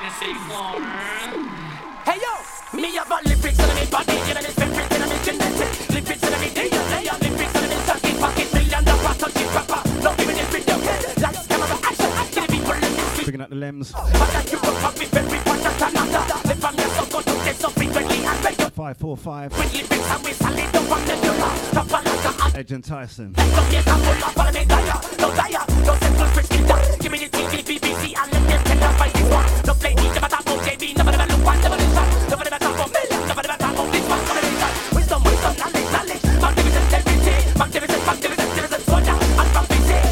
Hey yo, me have got lyrics on me body, you know this favorite in me genetic. Lyrics on me day and day, lyrics on me sucking pocket, $1 million touch it proper. Not giving it video, lights, camera, action, acting people in this. Picking up the limbs. But that you will pop me very much at another. Live from your so good to get so frequently and regular. 545. With lyrics and we solid, don't want them to laugh. Stop a lot of Edge and Tyson. let's go get a full of follow me dire. No dire, no central frisky die. Give me the TV, BBC and let them tell us by this one. No play me, never talk about JB, never look one, never listen. Never talk about millions, never talk about this one combination. Wisdom, knowledge. Magnificent integrity, magnificent soldier and prophecy.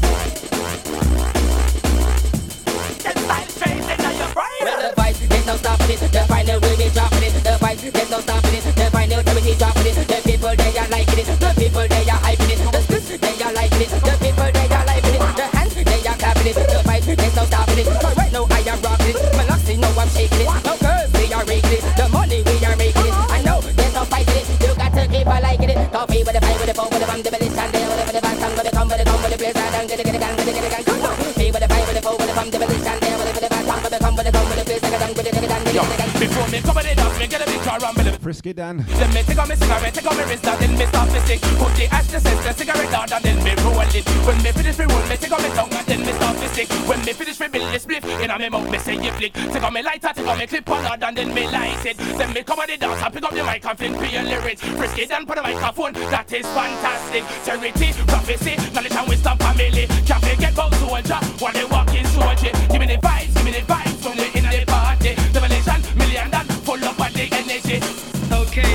Them style is straight in your brain. Well, the fight, there's no stopping it. The final will be dropping it. The fight, there's no stopping it. The final will be dropping it. The people, they are liking it. The people, they are hyping it. The splits, they are liking it. The people, they are liking it. The hands, they are clapping it. The fight, there's no stopping it. Cause right now I am rocking it. My locks, they know I'm shaking it. No curves, we are raking it. The money, we are making it. I know there's no fighting it. You got to keep on liking it. Coffee with the fight, with the phone, with the bum, the belly, stand there, with the back, tongue, with the come, with the come, with the place, I don't get it, gang, with the gang, come on. Coffee with the fight, with the phone, with the bum, the belly, stand there, with the back, tongue, with the come, with the come, with the place, I don't get it, gang, with the gang. Before me cover it up, me get a big car rumble. Frisky Dan. Then me take on me cigarette, take on me wrist, then me start me stick. Put the ash to the cigarette down, and then me roll it. When me finish me roll, me take on me tongue, and then me start me stick. When me finish me build the spliff, in a me mouth me say you flick. Take on me lighter, take on me clip on and then me light it. Then me cover the dance, I pick up the mic and fling for your lyrics. Frisky Dan put the microphone, that is fantastic. Charity, prophecy, knowledge and wisdom family. Can't forget about soldier, while they walking soldier. Give me the vibes from the in the party. Revelation, million and full up of the energy. Okay,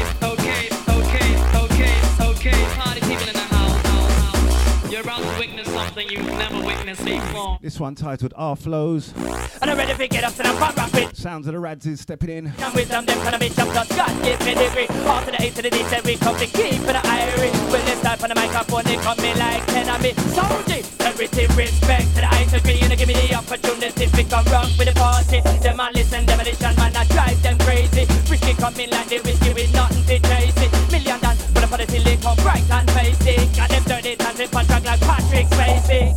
party people in the house. You're about to witness something you've never witnessed before. This one titled Our Flows. And I'm ready to get up to the pop rapid. Sounds of the Radzes stepping in. I'm with them kind of bitch up, just God give me the degree. All to the A to the D, said we come to keep for the Irish. When they start on the microphone, they come me like 10 of me. So deep, everything respect to the I to agree. And they give me the opportunity to come rock with the party. Them a listen, demolition man, I drive them crazy. Risky coming like the whiskey with nothing to chase it. Million dance, but the party till they come bright and face it. Got them dirty times in contract like Patrick Swayze.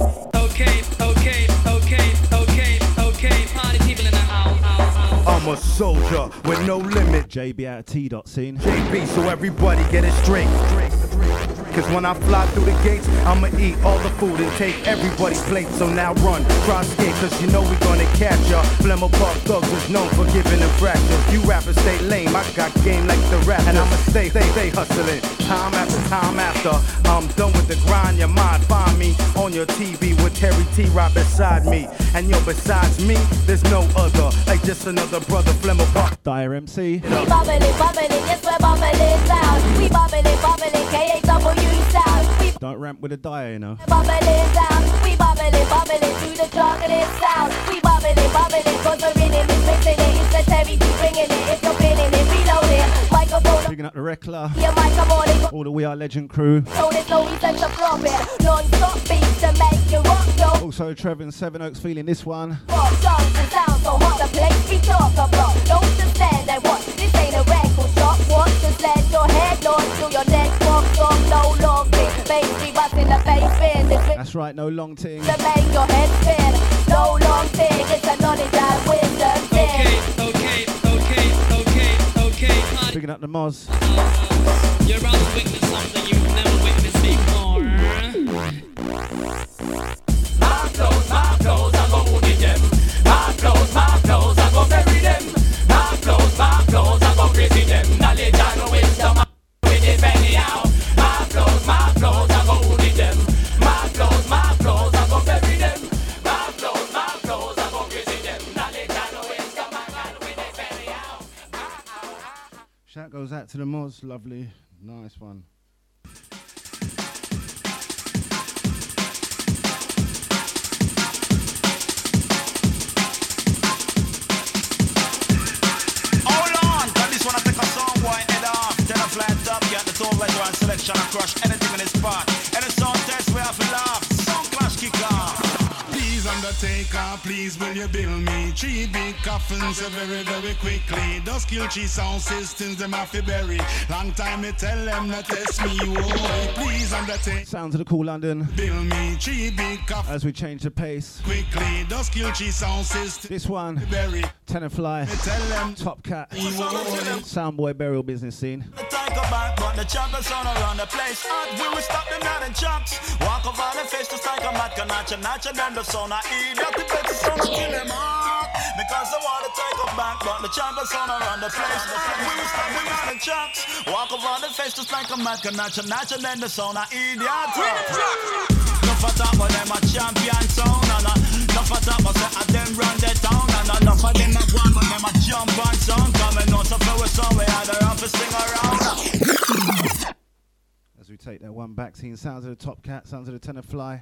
Okay, party people in the house. I'm a soldier with no limit. JB out of T.Scene. JB, so everybody get it straight. Cause when I fly through the gates, I'ma eat all the food and take everybody's plate. So now run, try skate, cause you know we gonna catch ya. Flemmer Park Thugs is known for giving infractions. You rappers stay lame, I got game like the rap. And I'ma stay hustling, time after. I'm done with the grind, your mind find me on your TV with Terry T right beside me. And yo, besides me, there's no other. Like just another brother, Flemmer Park. Dire MC. We bubbling, yes we're bubbling loud. We bubbling, K-A-W sound. We Don't ramp with a Dire, you know. bubbling down. We bubbling through the chocolate sound. We bubbling, cause we're in it, mixing it. It's the Terry T bringing it. If you're feeling it, reload it. Microphone. Picking up the Reckler. Your microphone. All the We Are Legend crew. So there's no reason to flop it. Non-stop beats to make you rock, yo. Also Trevor and Seven Oaks feeling this one. Rock, songs and sounds, so hot the place we talk about. Don't just stand and watch. This ain't a record shop. Watch, just let your head launch to your next walk song. No long thing. Bass, we bustin' the bass spin. That's right, no long ting. To make your head spin. No long thing. It's a knowledge and wisdom thing. Okay, party. Picking up the Moz. You're about to witness something you've never witnessed before. My clothes, I go woody them. My clothes, I go bury them. My clothes, I go crazy them. Knowledge and wisdom, with it anyhow. My clothes, I go woody them. My clothes, I go bury them. My clothes, I go crazy them. Knowledge and wisdom, with it anyhow. Shout goes out to the Moz, lovely, nice one. And selection and crush anything in his part. And the song test we have to laugh. Song clash kick off. These and undertaker, please will you build me 3 big coffins very, very quickly. Those kill cheese sound systems, them have to bury. Long time me tell them not test me, oh, please undertaker. Sounds of the Cool London. Build me 3 big coffins as we change the pace. Quickly, those kill cheese sound systems. This one, Tenor Fly, Top Cat, Soundboy Burial Business Scene. But the champions on around the place. We will stop them out in chunks. Walk over the face just like a mad canacha, nacha, then the son I eat. That the best is gonna kill them all. Because I want to take a back, but the champions on around the place. We will stop them out in chunks. Walk over the face just like a mad canacha, nacha, then the son I eat. Enough of that, but them a champion sound. Enough of that, but say them run the town. And enough of them a one, but them a jump on sound. Coming out of our song, we had a rough sing around. As we take that one back scene, sounds of the Top Cat, sounds of the Tenor Fly.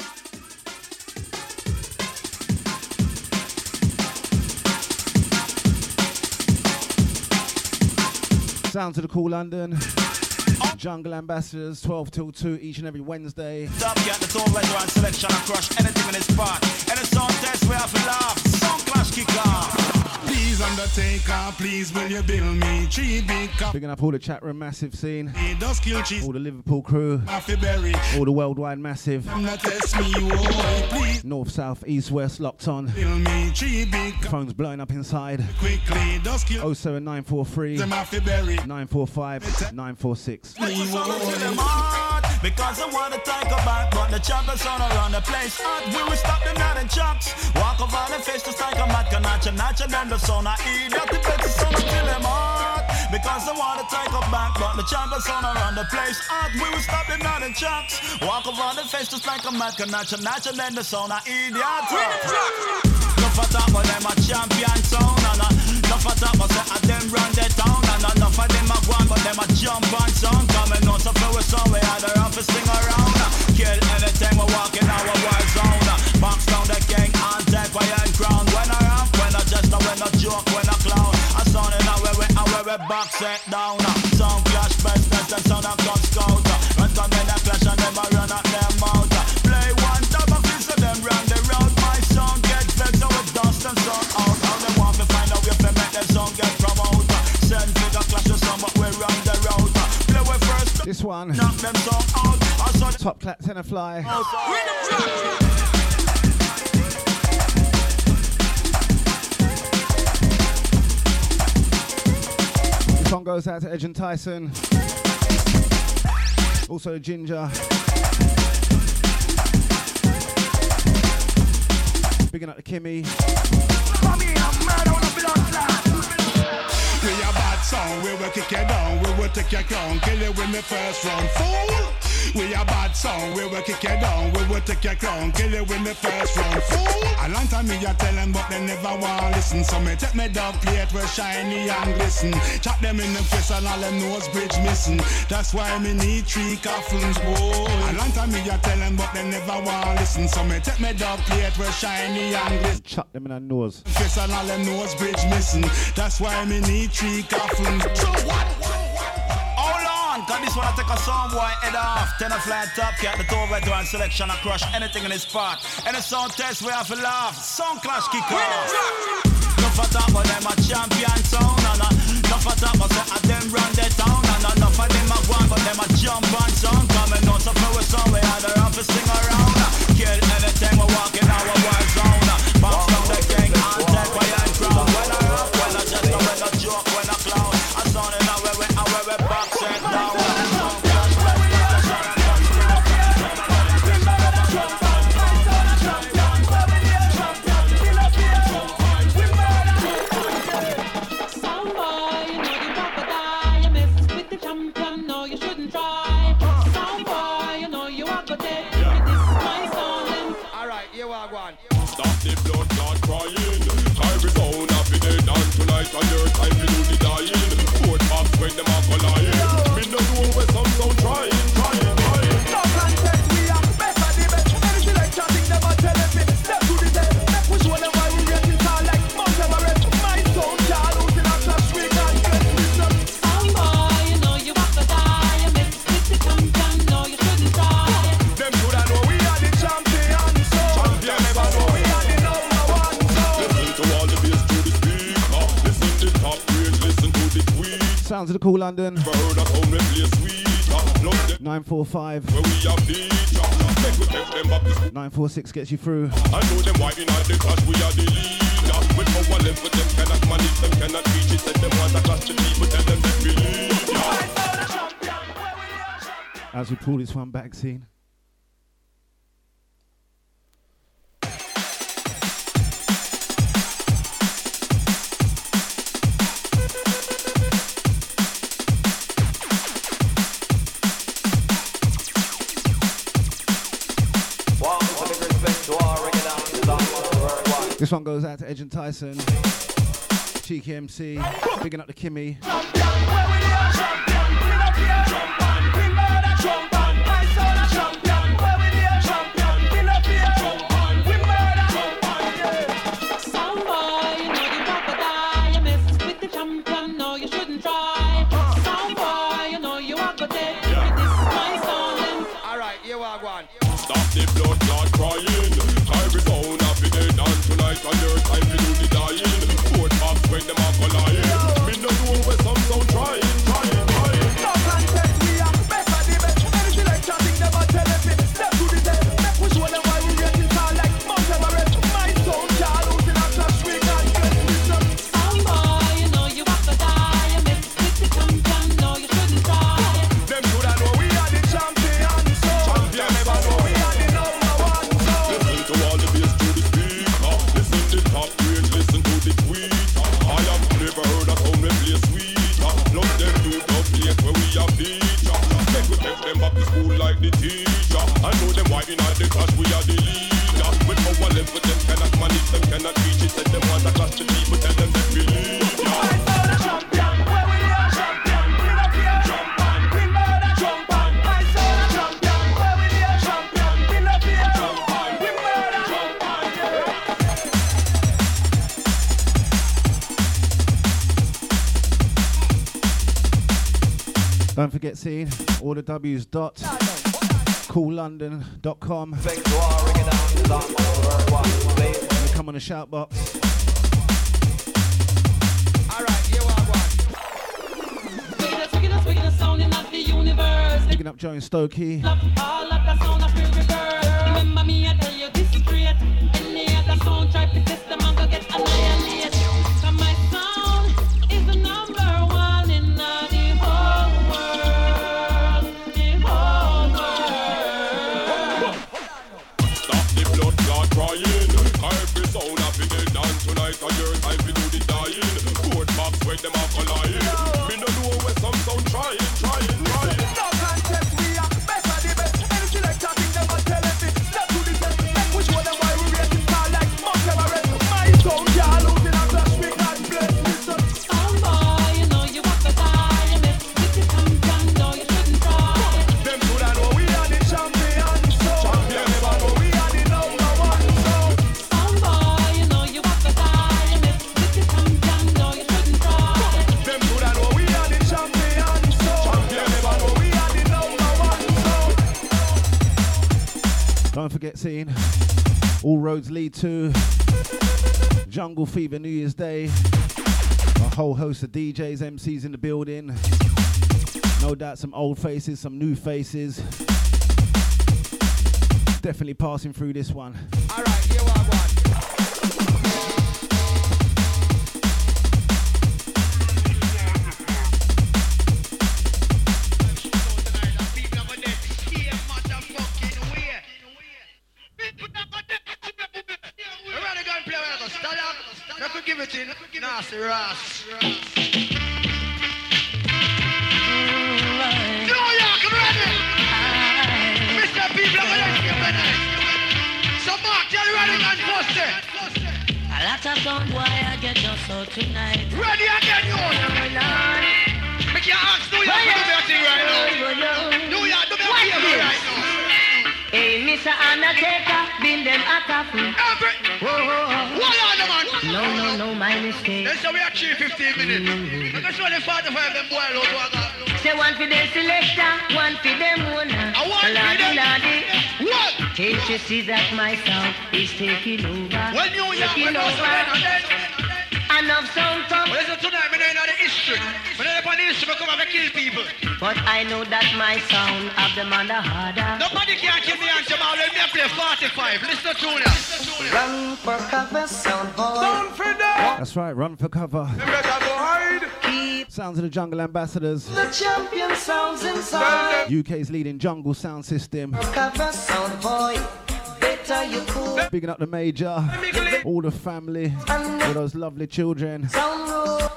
Sounds of the Cool London. Jungle Ambassadors, 12 till 2 each and every Wednesday. Top Cat, the tour veteran selection, I crush anything in this part. And it's on test, we have to laugh. Song clash kick off. Please, undertaker, please will you build me 3 big cups. Picking up all the chat room massive scene. Those kill cheese. All the Liverpool crew. All the worldwide massive. North, south, east, west, locked on. Build me 3 big phones blowing up inside. Quickly, those kill 07943 945 946. Because I want to take a back, but the champions on around the place. We will stop them out in chunks. Walk over the face just like a mad canacha, nacha, then the son I eat. That the best is gonna kill them hard. Because I want to take a back, but the champions on around the place. We will stop them out in chunks. Walk over the face just like a mad canacha, nacha, then the son I eat. Enough of that, but them a champion sound. Enough of that, but say them run the town. And enough of them a one, but them a jump on sound. Coming out of our song, we had a rough sing around. Kill anything, we walk in our war zone. Box down the king and take my own crown. When I rap, when I just when I joke, when I clown. I sound in our way, box it down. Sound clash, best, and sound and come scout. Run come in a clash and them a run at them out. Play one time of this and them run the road. My sound get vexed so it dust and sound out. How they want to find out if they make them sound get promote. Send figure clash with some, but we run the road. Play with first. This one. Knock them song out. Top Cat, Tenor Fly. This song goes out to Edge and Tyson. Also Ginger. Bigging up to Kimmy. We a bad song, we will kick you down, we will take your crown, kill you in the first round, fool. We a bad song, we will kick you down, we will take your crown, kill you in the first round, fool. A long time me a tell them, but they never want listen. So me take me dog plate where shiny and glisten. Chop them in the face and all them nose bridge missing. That's why me need 3 coffins, boy. A long time me a tell them, but they never want listen. So me take me dog plate where shiny and glisten. Chop them in the nose. Face and all them nose bridge missing. That's why me need 3 coffins. Hold on, cause this one I take a song boy head off. Tenor Fly, Top Cat, the tour veteran selection, I crush anything in this part. Any sound test we have to laugh. Sound clash kick off. Enough of that, but them a champion sound. Enough of that, but say them run the town. And enough of them a one, but them a jump on sound. Coming out of our song, we had a rough sing around. Kill anything we walk in our war zone. Box down the king and take my own crown. When I rap, when I just when I joke, when I clown. I sound in our way, box it down. Stop the blood clot crying. Time is on, happy day done tonight. And your time to do the dying. Put back when them are colliding. Me no know where some sound trying. Top contest, we are better the best. Any selection, think never tell us it. Step to the death. Make we show them why we rating star like Mount Everest. My sound, y'all losing our class, we can't get wisdom. Sound boy, you know you have to die. You make the city champion, no you shouldn't try. Them should have know we are the champions. So champion never know we are. to the tweet. Sounds of the Cool London. Never heard a sound we play sweet. Love them 945. where we have beach. Make we take them back to school. 946 gets you through. I know them why in all the clash we are the leader. With power left with them cannot manage, them cannot reach it. Said them want to clash the people, tell them that we lead. As we pull this one back, scene. This one goes out to Edge and Tyson, Cheeky MC, bigging up the Kimmy. Stop the blood clot crying. Every sound of the dead and tonight and your time to do the dying. Fourth box when them are colliding. Me no know where some sound trying. No contest, we are better the best. Energy like chatting, never tell them it. Step to the dead. Make we show them why we rating far like Mount Everest. My sound, y'all losing a clash, we can't get wisdom. Soundboy, you know you have to die. You miss with the champion, no you shouldn't try. Them shoulda know we are the champions. So them never know we are the number one. So Listen to all the bass to the speaker. Listen to the top grade, listen to the tweet. I have never heard a sound we play sweet. Love them to the place where we have teacher. Make we take them back to school like the teacher. I know them why in all the clash we are the leader. With power left with them cannot manage, them cannot reach it. Said them want to clash the people, tell them that we lead. I saw the champion, where we are champion. We love here, champion. We murder champion. I saw the champion, where we are champion. We love here, champion. We murder champion. Don't forget, scene, all the W's dot coollondon.com. Come on the shout box. Biggest sounding of the universe. Picking up Joe and Stokey. Love all of the sound of real reverse. Remember me, I tell you this straight. Any other sound try to test them and go get annihilated. Cause my sound is the number one in the whole world. The whole world. Stop the blood clot crying. Every sound of the dead and tonight and your time to do the dying. Fourth box when them are colliding. Me no know where some sound trying. No contest, we are better the best. Energy like chatting, never tell them it. Step to the dead. Make we show them why we rating far like Mount Everest. My sound, y'all losing a clash, we can't play wisdom. Soundboy, you know you have to die. You miss with the champion, no you shouldn't try. Them shoulda know we are the champions. So them never know we are the number one. So Soundboy, you know you have to die. You miss with the champion, no you shouldn't try. them shoulda know we are the champions. So them never know we are the number one. So Don't forget, scene, all roads lead to Jungle Fever New Year's Day. A whole host of DJs, MCs in the building. No doubt some old faces, some new faces. Definitely passing through this one. alright, here we are. Give it in, nasty Ross. New York, ready? Mr. People, I'm gonna give it. So Mark, you're ready and posted. A lot of sound boy I get just so tonight. Ready again, you. Make your ask New York to do your thing right now. New York, do me a favor right now. Hey, Mr. Undertaker, been them a coffee. Hold on, man. No, my mistake. Then so we are 3:15 minutes. Because when the 45 them boil out, what got? Say one for the selector, one for them owner. I want Lordy, lordy. What? Can't you see that my sound is taking over? When New York, Taking when also over. then, Enough sound come. well, listen tonight, me know the history. kill people. But I know that my sound of them on the harder. Nobody can kill me and Jamal when me play 45. Listen to me. Run for cover, sound boy. Don't forget. That's right, run for cover. You better go hide. Keep Sounds of the Jungle Ambassadors. the champion sounds inside. UK's leading jungle sound system. For cover, sound boy. Better you cool. Bigging up the major, all the family, all those lovely children. Sound roll.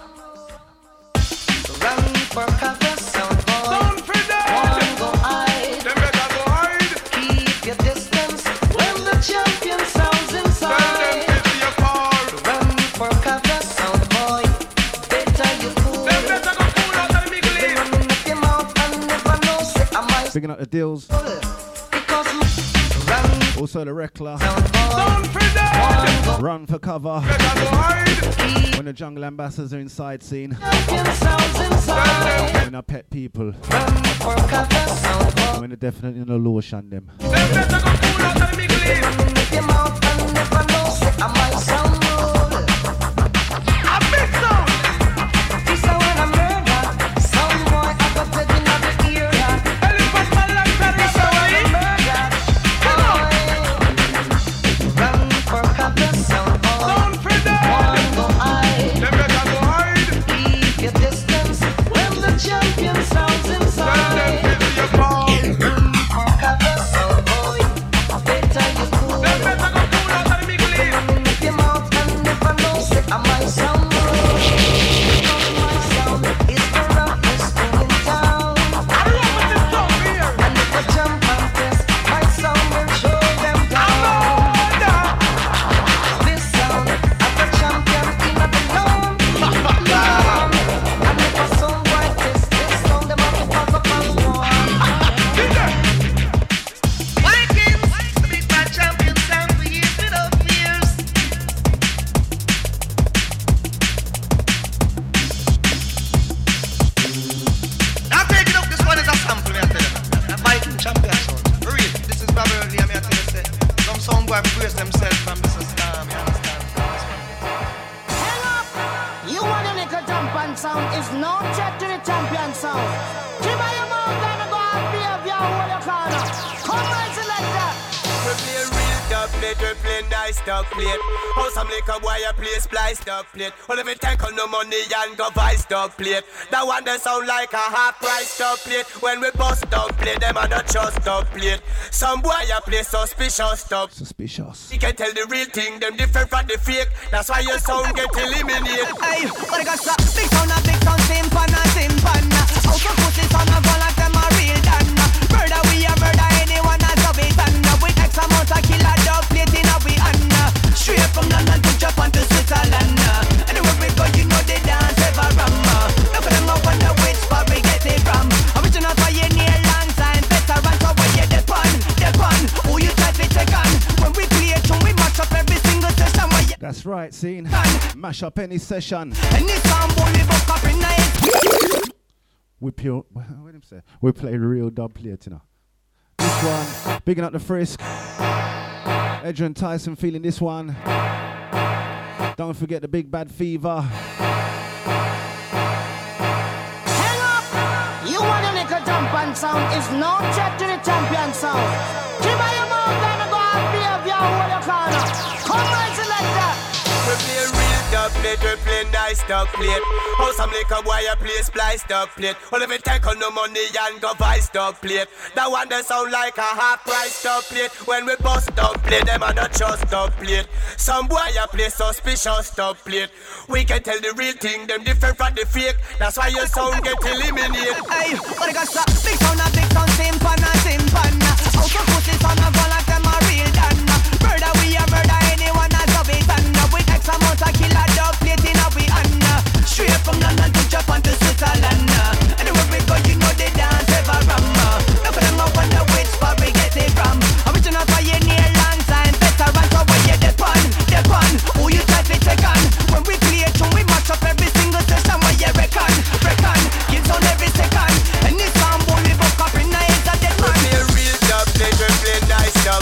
Run for cover, sound boy. Don't forget. One go hide. You better go hide. Keep your distance when the champion sounds Tell them inside. it's your call. Run for cover, sound boy. Better you cool. Them better go cool out of the middle They east. running up your mouth and never know say I might Bigging up the deals, because run also the Reckler. sound boy. Don't forget. One go Run for cover Better go hide. keep when the Jungle Ambassadors are inside scene. champion sounds inside. When I pet people, Run for cover, sound boy. when they're definitely no law shun them. Them better go cool out of the middle east. Running up your mouth and never know say I might sound roll. A big sound. This is when I murder. Sound boy, I got dead in the ear. Elephant man like that. This is when I murder. Run for cover, sound boy. Don't forget. One go hide. Them better go hide. Keep your distance when the champion sounds Tell them inside. it's your call. Run for cover, sound boy. Better you cool. Them better go cool out of the middle east. Running up your mouth and never know say I might sound rude. Because my sound is the roughest thing in town. I love this song here. And if I jump and test, my sound will show them down. This sound of the champion in the town. And if I sound like this sound them have to pack up and go on. Vikings, the big bad champion sound for years without fears. I'm taking up this one as a sample, me I tell you. A Viking champion sound. For real, this is Babylon, me I tell you, say. Some sound boy brace themselves from Mr. Star, me understand. Hang up! You want to make a jump and sound is no threat to the champion sound. Keep on your mouth and go and behave your whole corner. Come right like that. We play real dub plate, we play nice dub plate. How some liquor boy you play splice dub plate. All if you take on no money and go vice dub plate. That one that sound like a half price dub plate. When we bust dub plate, them are not just dub plate. Some boy you play suspicious dub. Suspicious. You can tell the real thing, them different from the fake. That's why your sound get eliminated. Hey, but I got some big sound, timpana, timpana. Also pussy sound, I go like them a real dana. Murder, we a murder, anyone as of it. And we X amount of killer dog plate in a we and straight from London to Japan to Switzerland. Anywhere we go, you know they dance ever ram. Look at them, I wonder which spot we get it from. Original pioneer, long time veteran. So when you depend, who you try to take on? When we play it, we match up every single session. Where you That's right, scene. Mash up any session. and this song boy, we book up in night. We pure. What did him say? We play real dub plate, you know. This one, bigging up the Frisk. Edrin Tyson feeling this one. Don't forget the Big Bad Fever. Hang up! You want to make a jump and sound is no threat to the champion sound. Keep on your mouth and go and behave your whole corner. Come right like that. We play real dub plate, we play nice dub plate. How some liquor boy you play splice dub plate. All if you take on no money and go vice dub plate. That one that sound like a half price dub plate. When we bust dub plate, them are not just dub plate. Some boy you play suspicious dub plate. We can tell the real thing, them different from the fake. That's why your sound get eliminated. Hey, but I got some big sound, timpana, timpana. Also pussy sound, I go like them a real dana. Murder, we a murder, anyone as of it. And we X amount of killer dog plate in a we and straight from London to Japan to Switzerland. Anywhere we go, you know they dance ever ram. Look at them, I wonder which spot we get it from. Original pioneer, long time veteran. So when you depend, who you try to take on? When we play it, we match up every single session. Where you reckon, gives on every second. And this song boy, we book up in night, a dead man. We play real dub plate, we play nice dub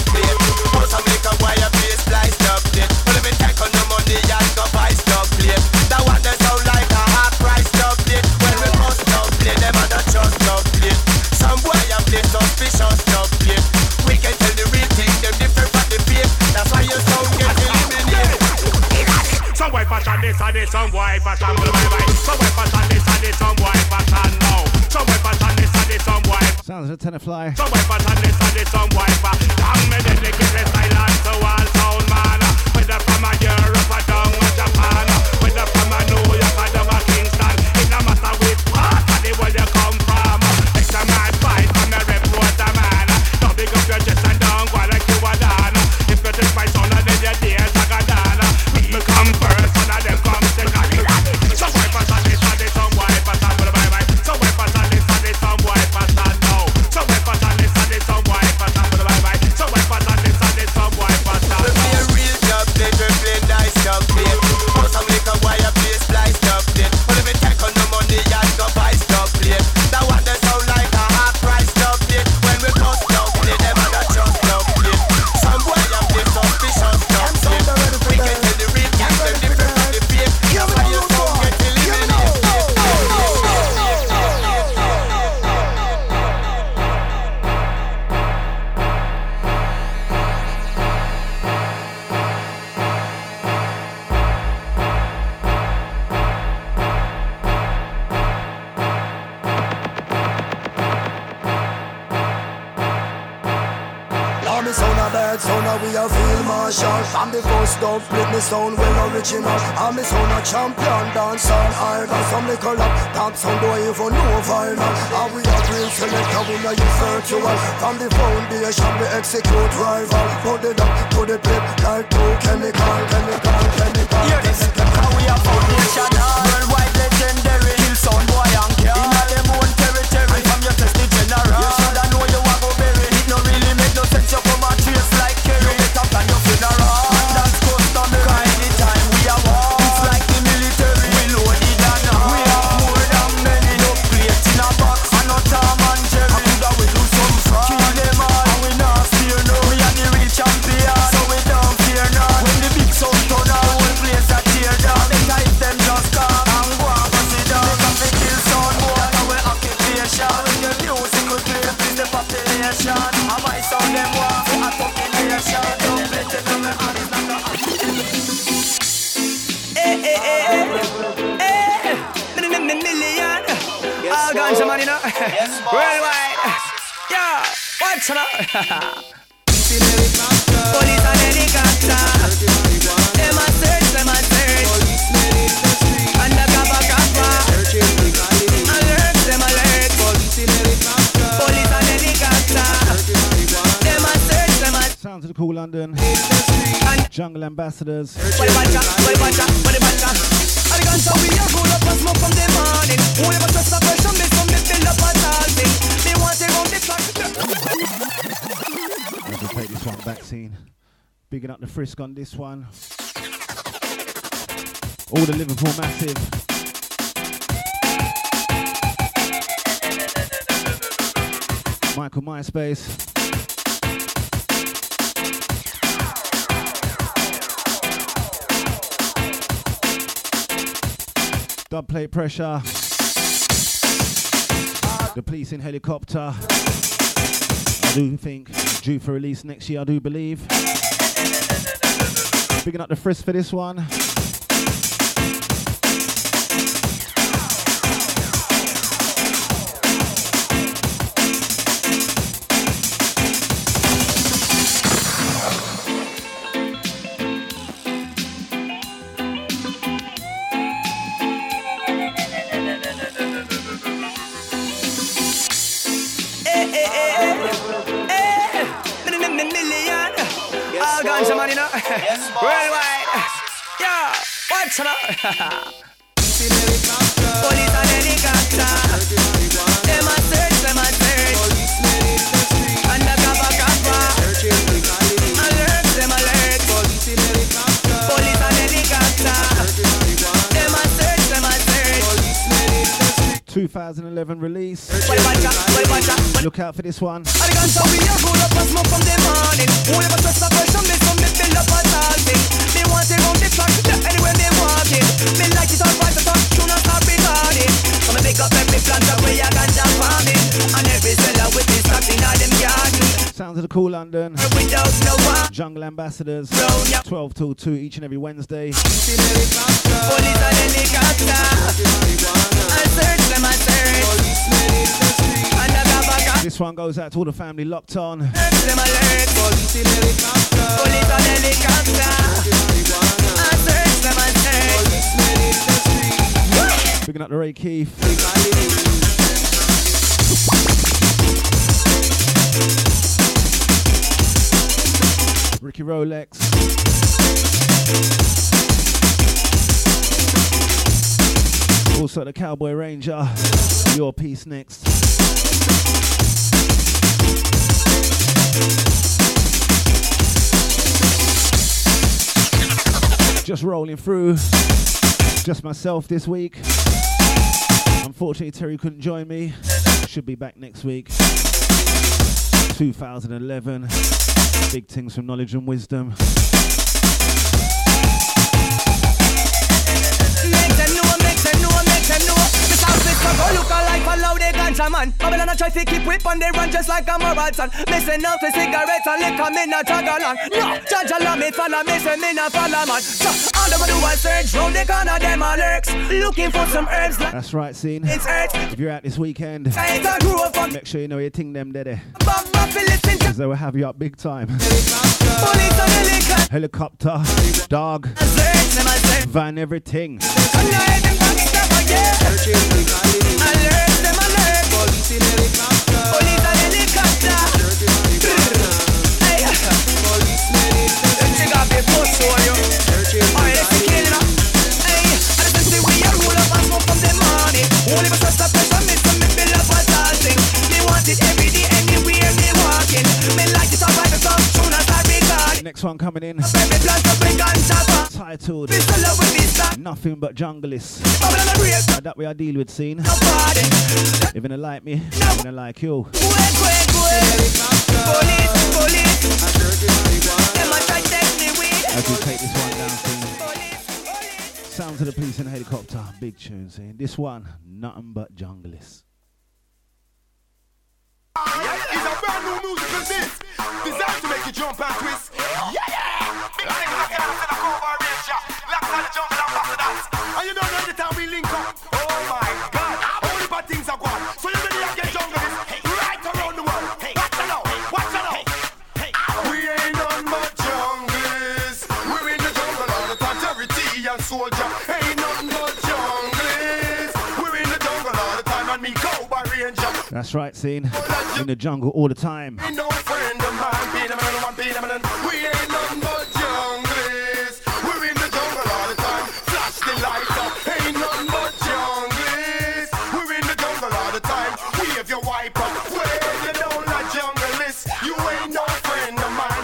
this some boy fashion. Some boy fashion this and this some boy fashion now. Some boy fashion this and this some boy. Sounds like a tenor fly. Some boy fashion this and this some boy fashion. Damn me deadly keep the silence to all sound man. Whether from a Europe or down a Japan, whether from a New York or down a Kingston, it no matter which part of the world you come from. Next time I fight from a reporter man. Don't big up your chest and down go like you are done. If you take my son and then your days are gone. Me come first and then come second. Some boy fashion this and this some boy fashion. Some boy fashion this and this some boy fashion now. Some boy fashion this and this some boy fashion. Some boy fashion this and this some boy fashion. We play a real job, play dice job, play. For some liquor wire, play splice job, play. But if you take on the money and go buy stuff, play. That one that sound like a half price job, play. When we cost down, play them and a trust job, play. Some boy have this suspicious job, play. We can tell the real things, them different from the fake. That's why you don't get eliminated. Now me sound a bad sound a we a feel martial. From the first dub split me sound well original. And me sound a champion dance on idol. Some little up top sound don't even know viral. And we a real selector we no use virtual. From the foundation we execute rival. Put it up to the plate like two chemical. Hear this, how we a foundation worldwide legendary. Kill sound boy and car inna them own territory. From your test the general, you shoulda know you a go bury. It no really make no sense you come and trace like Kerry. You better plan your funeral. And that's customary. Anytime we a war, it's like the military. We loaded and we have more than many. No plates in a box and no Tom and Jerry. I coulda we do some fraud. Kill them all and we not fear no. We are the real champion, so we don't fear none. When the big sound turn out, whole place a tear down. The guys them just come and go and bust it down. They can kill sound boy and we occupation. When the music we play, please the population. And my sound them want for a population. Don't let them know me all is not the million. All ganja money now. Worldwide. Yeah, watch now. Police and helicopter. Them a search, them a search. Undercover copper. Alert, them alert. Police and helicopter. Them a search, them a search. Sounds of the cool London. Jungle ambassadors. What the bacha? I got so we are good up and smoke from the morning. Who ever trust a person, they come they build up a tall thing. They want to go on the clock. Let's just take this one back scene. Bigging up the Frisk on this one. All the Liverpool massive. Michael MySpace. Dubplate pressure. The police in helicopter. I do think due for release next year, I do believe. Bigging up the Frisk for this one. Worldwide. Yeah, watch now. Police and helicopter. Them a search, them a search. Undercover copper. Alert, them alert. Police and helicopter. Them a search, them a search. 2011 release. Look out for this one. I got so we are good up and smoke from the morning. Who ever trust a person, they come they build up a tall thing. They want to go on the clock, anywhere they want it. Me like it all right, the talk, tune not stop retarded. So me pick up every plant up where you ganja farming. And every seller with this stock in all them garden. Sounds of the Cool London. Jungle Ambassadors. 12 till 2 each and every Wednesday. This one goes out to all the family locked on. Picking up the Ray Keith. Ricky Rolex. Also the Cowboy Ranger. Your piece next. Just rolling through. Just myself this week. Unfortunately, Terry couldn't join me. Should be back next week. 2011. Big things from Knowledge and Wisdom. Look like a loud ganja man. Babylon I try to keep whip on the run just like a marathon. Missing out the cigarettes and liquor, me not jog along. No, judge along me follow me, say me not follow man. So all them do is search round the corner, them are lurks, looking for some herbs. That's right, scene. If you're out this weekend, make sure you know your ting them there. Because they will have you up big time. Helicopter, dog, van, everything. Alert them alert. Police in helicopter. Police and helicopter. Hey. Police helicopter. Check out the post for you. Alright, let's kill it up. Hey. And let's see we are roll up and smoke from the morning. Only for such a pressure, me some me feel up a dancing. Me want it every day, anywhere me walking. Me like it up by the top, soon as I record. Next one coming in. Titled Nothing But Junglist. That way I deal with scene. If you don't like me, I'm gonna like you. As we take this one down, scene. Sounds of the Police in a Helicopter. Big tune, scene. This one, Nothing But Junglist. It's a brand new musical this, designed to make you jump and twist. Yeah, yeah. Big thing like that, in a cover ranger. Locks on the jungle ambassadors. And you don't know the time we link up. Oh my God, only bad things are gone. So you ready to get jungle this right around the world. Watch it out, watch it out. We ain't none but junglers. We're in the jungle all the time. Charity and soldier ain't nothing but junglers. We're in the jungle all the time, and me cowboy ranger. That's right, scene. In the jungle all the time. Ain't no friend of mine, we ain't nothing but junglers. We're in the jungle all the time. Flash the light up, ain't nothing but junglers. We're in the jungle all the time. Wave your wipe up, where you don't like junglers. You ain't no friend of mine,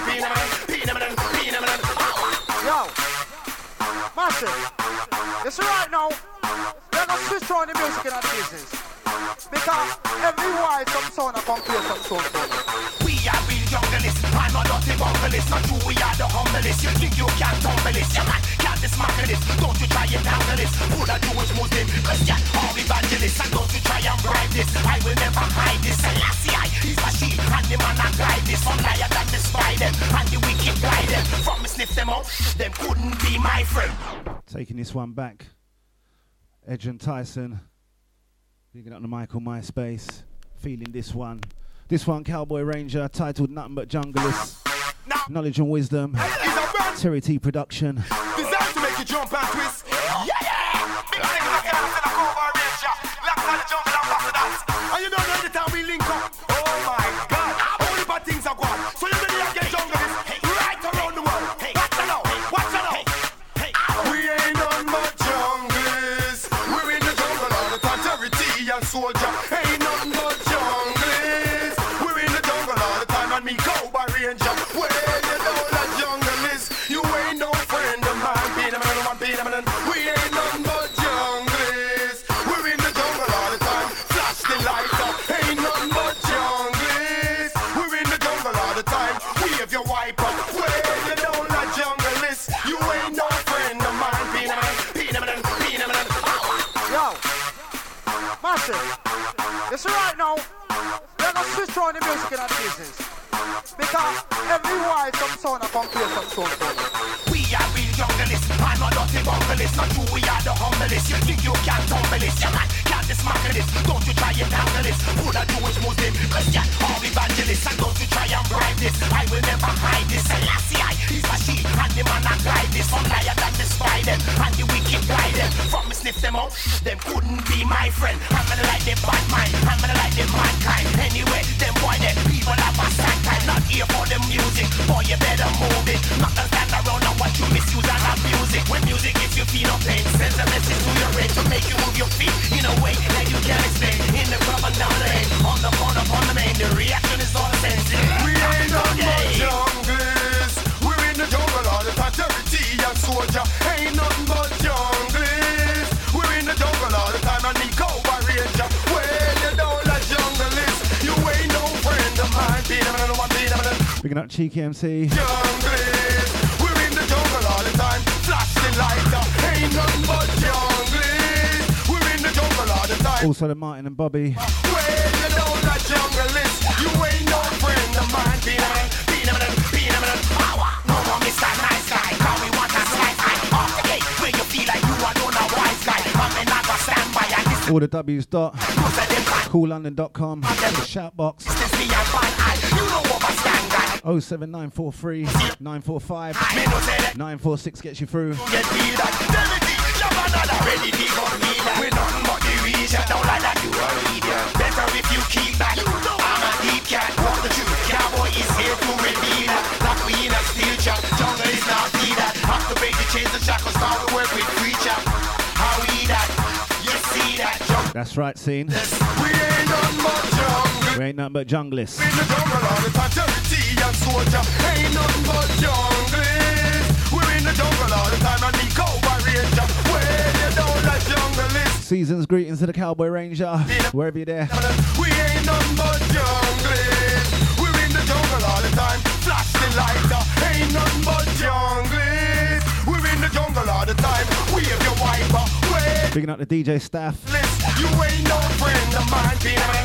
Yo, massive. It's right now. We're gonna switch on the music in our business. Because every while some sound come play some sound for me. We are real junglist, I'm not the bunglist. Not you, we are the humblest. You think you can't tumble this? You can't dismantle this. Don't you try and handle this. Buddha, Jewish, Muslim, Christian, all evangelists. And don't you try and bribe this. I will never hide this. Selassie, he's my shield, and the man and guide this. From liar that despise them, and the wicked guide them. From me sniff them out, them couldn't be my friend. Taking this one back. Edge and Tyson. Picking up the mic on MySpace. Feeling this one. This one, Cowboy Ranger, titled Nothing But Junglist. Knowledge and Wisdom. Terry T production. Designed to make you jump and twist. Yeah, yeah. Big thing like that, in a cover ranger. Locks on the jungle ambassadors. And you don't know the time we link up. Oh my God, only bad things are gone. So you ready to get jungle this right around the world. Watch it out, watch it out. We ain't none but junglers. We're in the jungle all the time. Charity and soldier ain't nothing but junglers. We're in the jungle all the time, and me cowboy ranger. Where you don't like junglers, you ain't no friend of mine. We ain't nothing but junglers. We're in the jungle all the time. Flash the light up, ain't nothing but junglers. We're in the jungle all the time. Wave your wipe up, where you don't like junglers, you ain't no friend of mine. Yo, massive. It's right now. We're gonna switch on the music in our business. Because every while some sound I come play some sound. We are real junglist, I'm a dirty bunglist. Not true, we are the humblest. You think you can tumble this? Your man can't dismantle this. Don't you try and tangle this. Buddha, Jewish, Muslim, Christian, or evangelist. And don't you try and bribe this. I will never hide this. Selassie, he's my shield, and the man I guide this. Some liar that despise them, and the wicked guide them. From me sniff them out, them couldn't be my friend. I'm gonna like them bad mind, I'm gonna like them mankind. Anyway, them boy, them people have a sad time. Not here for the music, boy, you better move it. Not gonna stand around and watch you misuse and abuse it. When music gives you feel no pain, sends a message to your brain to make you move your feet in a way that you can't explain. In the club and down the lane, on the phone, up on the main, the reaction is all the same. We ain't none but junglers. We're in the jungle all the time. Charity and soldier ain't nothing but junglers. We're in the jungle all the time. And Nico Ranger, well you don't like junglers. You ain't no friend of mine. Picking up Cheeky MC. Junglers. We're in the jungle all the time. Flashing lighter ain't nothing but junglers. We're in the jungle all the time. Also the Martin and Bobby. Well you don't like junglers. You ain't no friend of mine. No more Mr. Nice Guy. Cause we want a slice eye off the gate. Where you feel like you are not a wise guy. I'm not gonna stand by and this. All the W's dot. CoolLondon.com. Shoutbox. 07943 945 946 gets you through. We're nothing but the region. Don't like that you are idiot. Better if you keep back. I'm a deep cat. Walk the truth. Cowboy is here to reveal that. Like we in a steel trap. Jungle is not see that. Have to break the chains and shackles. Start to work with creature. How we that? You see that? That's right, scene. We ain't none but jungle. We ain't nothing but junglists. In the jungle all the time. Charity and soldier ain't nothing but junglers. We're in the jungle all the time. And Nico Ranger, well you don't like junglers. Season's greetings to the Cowboy Ranger, wherever you're there. We ain't nothing but junglers. We're in the jungle all the time. Flash the lighter, ain't nothing but junglers. We're in the jungle all the time. Wave your wiper, wave. Picking up the DJ staff. You ain't no friend of mine.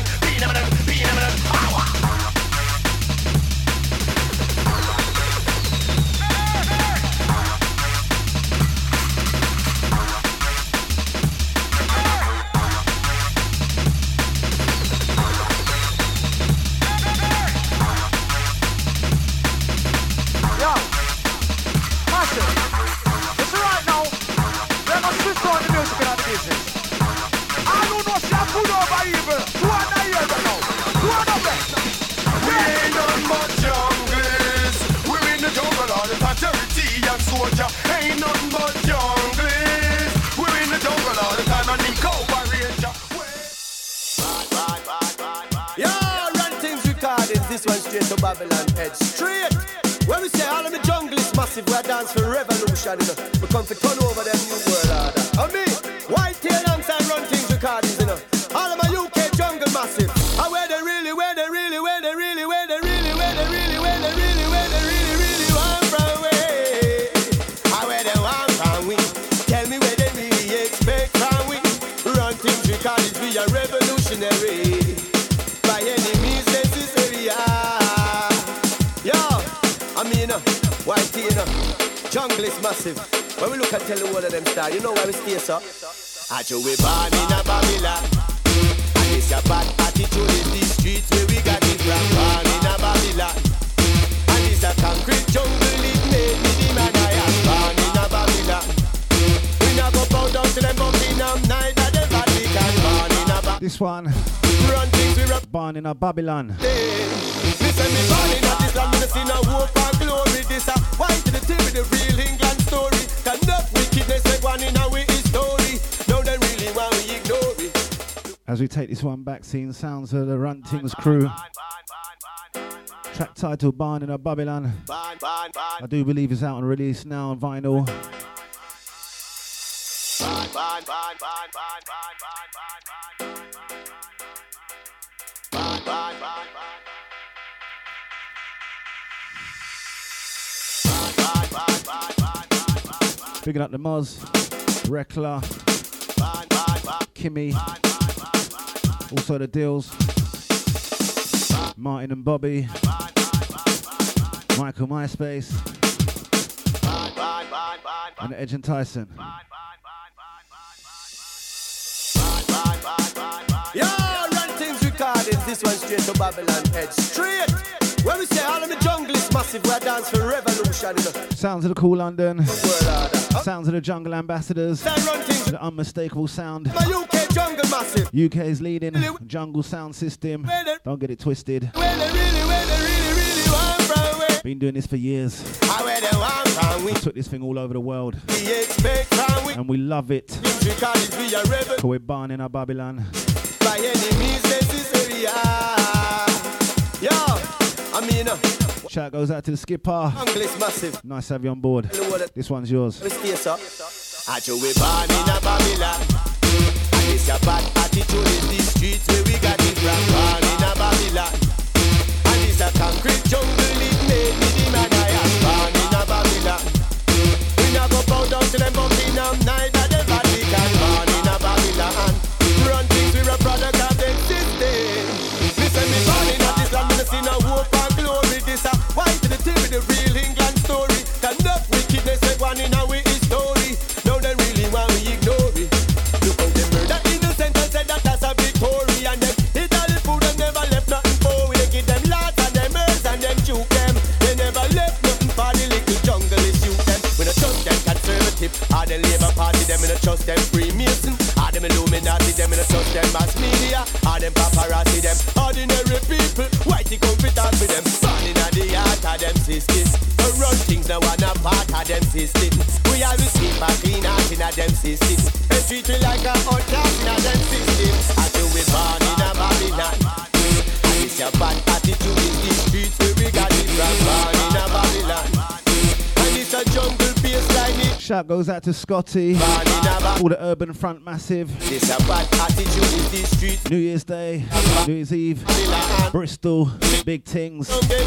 Yo, Master, listen right now. We're gonna switch on the music and the business. I don't know if you're good over evil. Who are not here right now? Who are not there? We ain't none but junglers. We're in the jungle all the time. Charity and soldier ain't nothing but junglers. We're in the jungle all the time. And Nico Ranger. Yo, run things recordings. This one straight to Babylon head straight. When we say all of the jungle is massive, we dance for revolution, you know. We come to turn over them new world order. And me, white tail alongside run things recordings, you know. All of my UK jungle massive. And where they really want from we. And where they want from we. Tell me where they really expect from we. Run things recordings, we are revolutionary. By any means necessary, I mean, white tea, jungle is massive. When we look and tell the world of them stars, you know why we stay so? After we born in a Babylon, and it's a bad attitude in the streets where we got it from. Born in a Babylon, and it's a concrete jungle, it made me the man I am. Born in a Babylon, we not go bow down to them Buckingham, neither the Vatican. Born in a Babylon. This one, run things we rap. Born in a Babylon. Listen, me born in a this land, me see no hope and glory. This a white to the tip with the real England story. Enough wickedness they want in our history. Now they really want we ignore it. As we take this one back, seeing sounds of the Run Things crew. Track titled Born in a Babylon. I do believe it's out on release now on vinyl. Picking up the Moz, Rekla, Kimmy, also the Dills, Martin and Bobby, Michael MySpace. And Edge and Tyson. Yo, Run Things recordings. This one straight to Babylon Edge. Straight. When we say all of the jungle is massive, we dance for revolution. You know? Sounds of the Cool London. Sounds of the Jungle Ambassadors. The unmistakable sound. My UK jungle massive. UK's leading jungle sound system. Don't get it twisted. Been doing this for years. We took this thing all over the world. And we love it. So we're born in our Babylon. By any means necessary. Yo, I mean, shout goes out to the skipper. English massive. Nice to have you on board. This one's yours. I do we born in a Babylon. And it's a bad attitude in the streets where we got it from. Born in a Babylon. And it's a concrete jungle, it made me the man I am. Born in a Babylon. We never bow down to them Buckingham, neither the Vatican. Born in a Babylon. Run things, we're a product of the system. Listen, me born in a this land, me see no hope and glory. This a white to the tip with the real England story. Enough wickedness, everyone in our history. Now they really want we ignore it. Look how they murder innocent and said that that's a victory. And them eat all the food and never left nothing for we. They give them lots and them murders and them shoot them. They never left nothing for the little jungle, they shoot them. We don't trust them conservative, or the Labour Party, them we don't trust them Freemason. Or them Illuminati, them we don't trust them mass media. Or them paparazzi, them ordinary people. Whitey come fit out with them. Born in the heart of them sisters. Run things now and a part of them system. We always keep a clean heart in a them system. They treat we like a outcast in a them system. Until we born in a Babylon. And it's a bad attitude in the streets where we got it from. Born in a Babylon. And it's a jungle baseline. Shout goes out to Scotty. All the Urban Front Massive. It's a bad attitude in the streets. New Year's Day, New Year's Eve, Bristol, big things.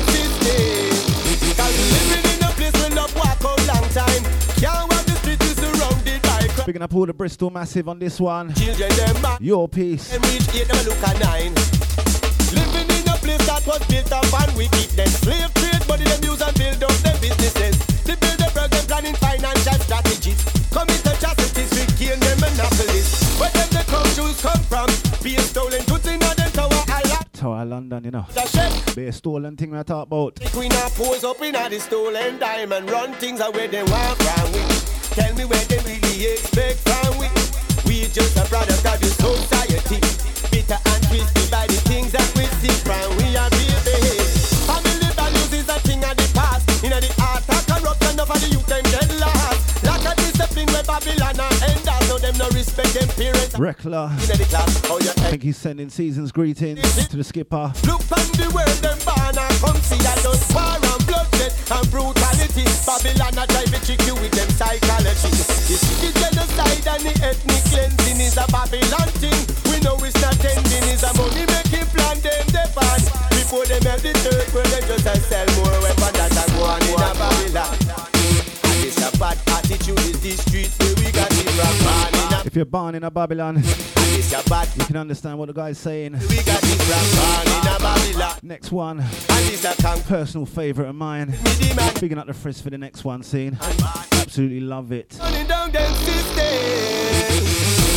Cause we living in a place where love walk out long time. Can't walk the street is surrounded by crowd. Picking up all the Bristol Massive on this one. Children them your piece. and reach 8 them look at 9. Living in a place that was built up on wickedness. Slave trade, but them use and build up their businesses. They build their program planning financial strategies. Commit atrocities, we gain them monopolies. Where them the countries come from? Be stolen goods in a them tower island. Tower London, you know. Be a stolen thing I talk about. The queen a pose up in a the stolen diamond. Run things away they want from we. Tell me where they really expect from we. We just a product of the society. Bitter and twisted by the things that we see from we are baby. Family values is a thing of the past. In the art of corruption of the youth them get lost. Lack of discipline where Babylon and now them no respect them parents. Rekla. I think he's sending season's greetings to the skipper. Look on the world them born and come see that those war and bloodshed and brutality. Babylon a try to trick you with them psychology. The genocide and the ethnic cleansing is a Babylon thing. We know it's not ending, it's a money making plan them depend. Before they make the third world they just sell more weapons that are go on in a Babylon. And it's a bad attitude is the streets where we got it from. If you're born in a Babylon, you can understand what the guy's saying. We got it from in a Babylon. Next one, personal favourite of mine. Bigging up the Frisk for the next one scene. Absolutely love it. Running down them systems.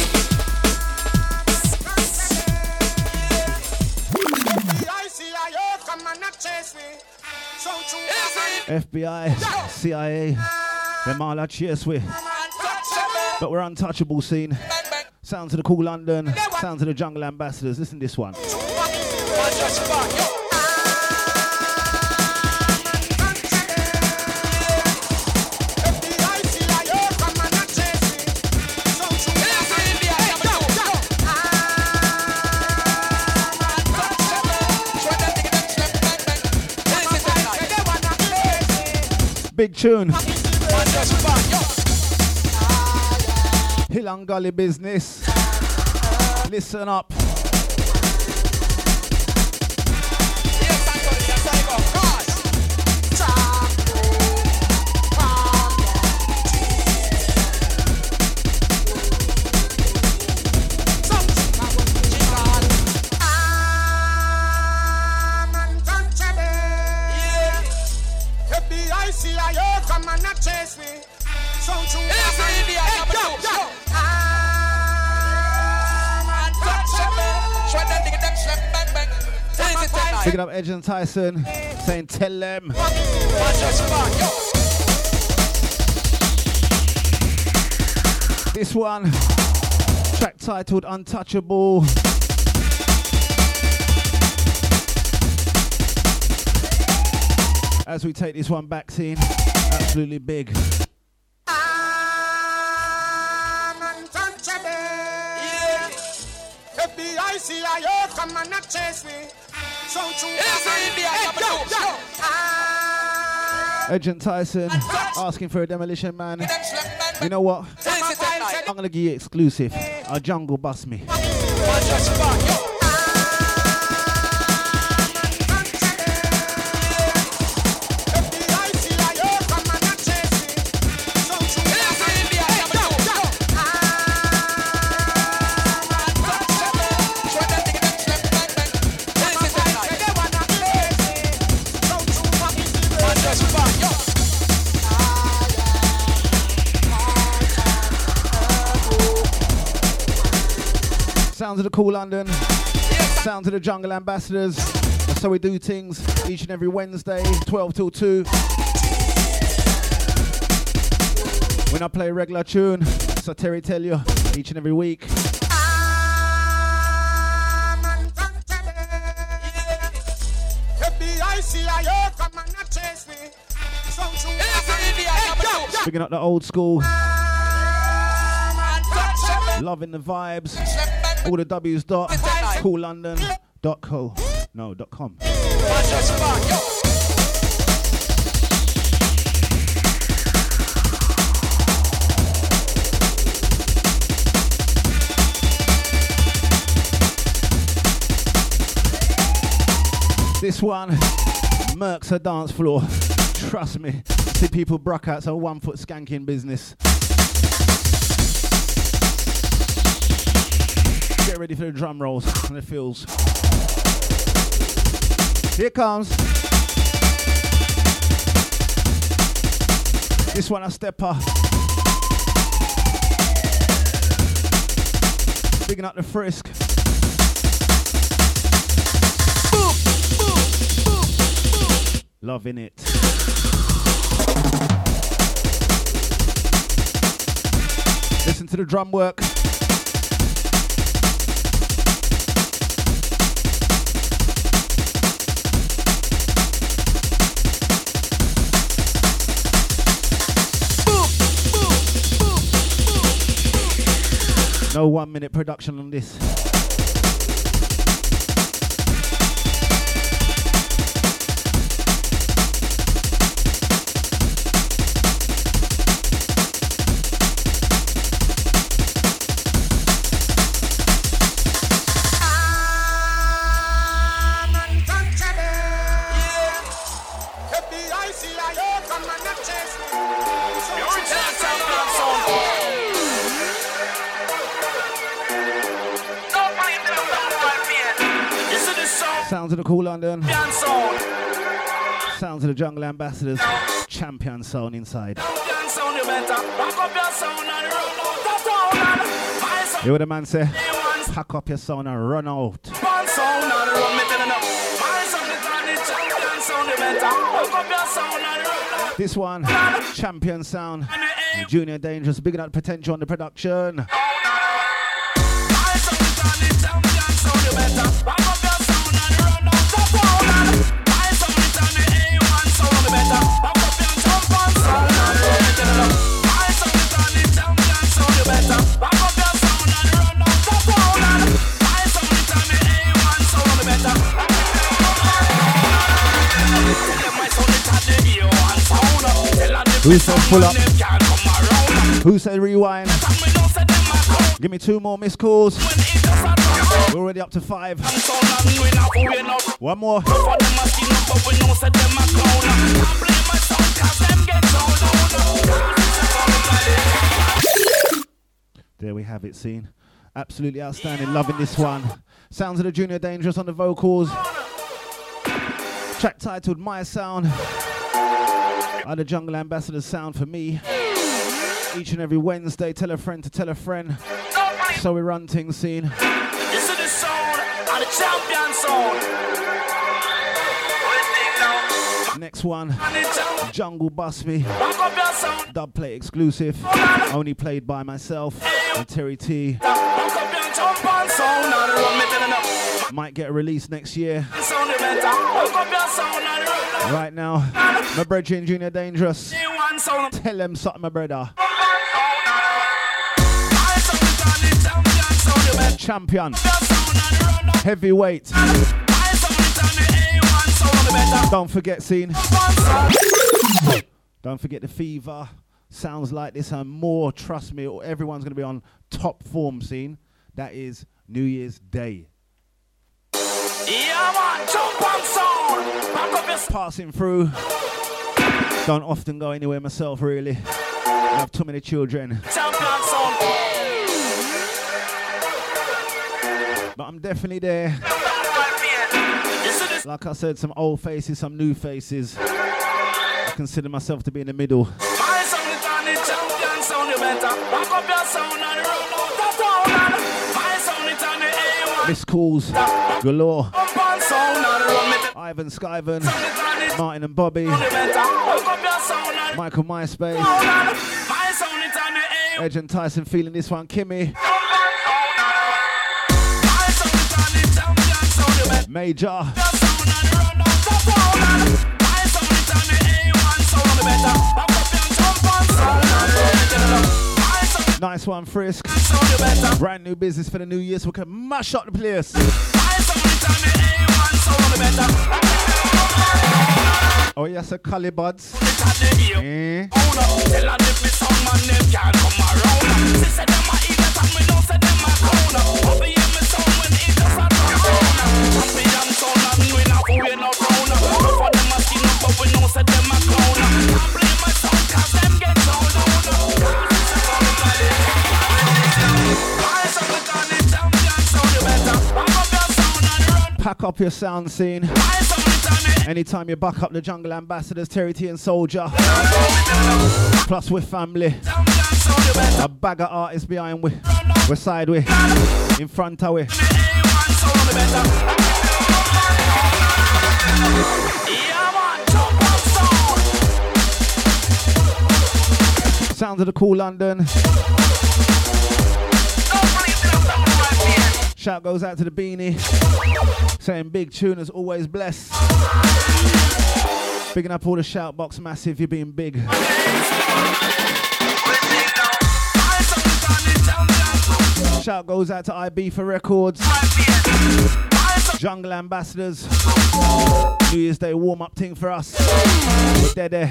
FBI, CIA, them all are cheers with. But we're untouchable scene. Sounds of the Cool London, sounds of the Jungle Ambassadors. Listen to this one. Big tune. Hill and Gully business. Listen up. Picking up Edge and Tyson, saying tell them. This one, track titled Untouchable. As we take this one back, scene, absolutely big. FBI, CIA, come and not chase me. So true. Agent Tyson asking for a Demolition Man. You know what? I'm gonna give you exclusive. A jungle bust me. Sounds of the Cool London, sounds of the Jungle Ambassadors. That's how we do things each and every Wednesday, 12 till 2. When I play a regular tune, so Terry tell you, each and every week. Picking up the old school. Loving the vibes. All the W's dot coollondon.com. This one, Mercs a dance floor. Trust me, see people bruck out some 1 foot skanking business. Get ready for the drum rolls and the fills. Here it comes. This one a stepper. Bigging up the Frisk. Loving it. Listen to the drum work. No 1 minute production on this. Sounds of the Cool London. Sounds of the Jungle Ambassadors. Champion sound inside. Hear what the man say? Pack up your sound and run out. This one, Champion sound. Junior Dangerous, bigging up potential on the production. Who said pull up? Who said rewind? Give me 2 more missed calls. We're already up to 5. One more. There we have it, seen. Absolutely outstanding, loving this one. Sounds of the Junior Dangerous on the vocals. Track titled My Sound. The Jungle Ambassadors sound for me. Each and every Wednesday, tell a friend to tell a friend. So we run things, scene. This is the sound of the champion sound. Next one, Jungle Bust Me, dub plate exclusive, only played by myself and Terry T. Might get a release next year. Right now, my brethren Junior Dangerous. Tell them something, my brother. Champion, heavyweight. Don't forget, scene. Don't forget the fever. Sounds like this and more. Trust me, everyone's going to be on top form, scene. That is New Year's Day. Yeah, man, jump on sound. Back up your Passing through. Don't often go anywhere myself, really. I have too many children. champion sound. But I'm definitely there. Like I said, some old faces, some new faces. I consider myself to be in the middle. My sound is on the champion sound, you better back up your sound and run out the town. My sound is on the A1. Miss calls galore. Jump on sound and run me. Ivan Skyven, Martin and Bobby, You better back up your sound and Michael MySpace, my sound is on the A1. Edge and Tyson feeling this one, Kimmy, Major, nice one, Frisk. Brand new business for the new year, so we can mash up the place. Oh yes, a Cali Buds. Eh? Pack up your sound scene. Anytime you back up the Jungle Ambassadors, Terry T and Soldier. Plus we're family. A bag of artists behind we. We're side we. In front of we. Sounds of the cool London. Shout goes out to the Beanie. Saying big tune as always blessed. Bigging up all the shout box massive, you're being big. Shout goes out to IB for Records. Jungle Ambassadors. New Year's Day warm up thing for us. We're there.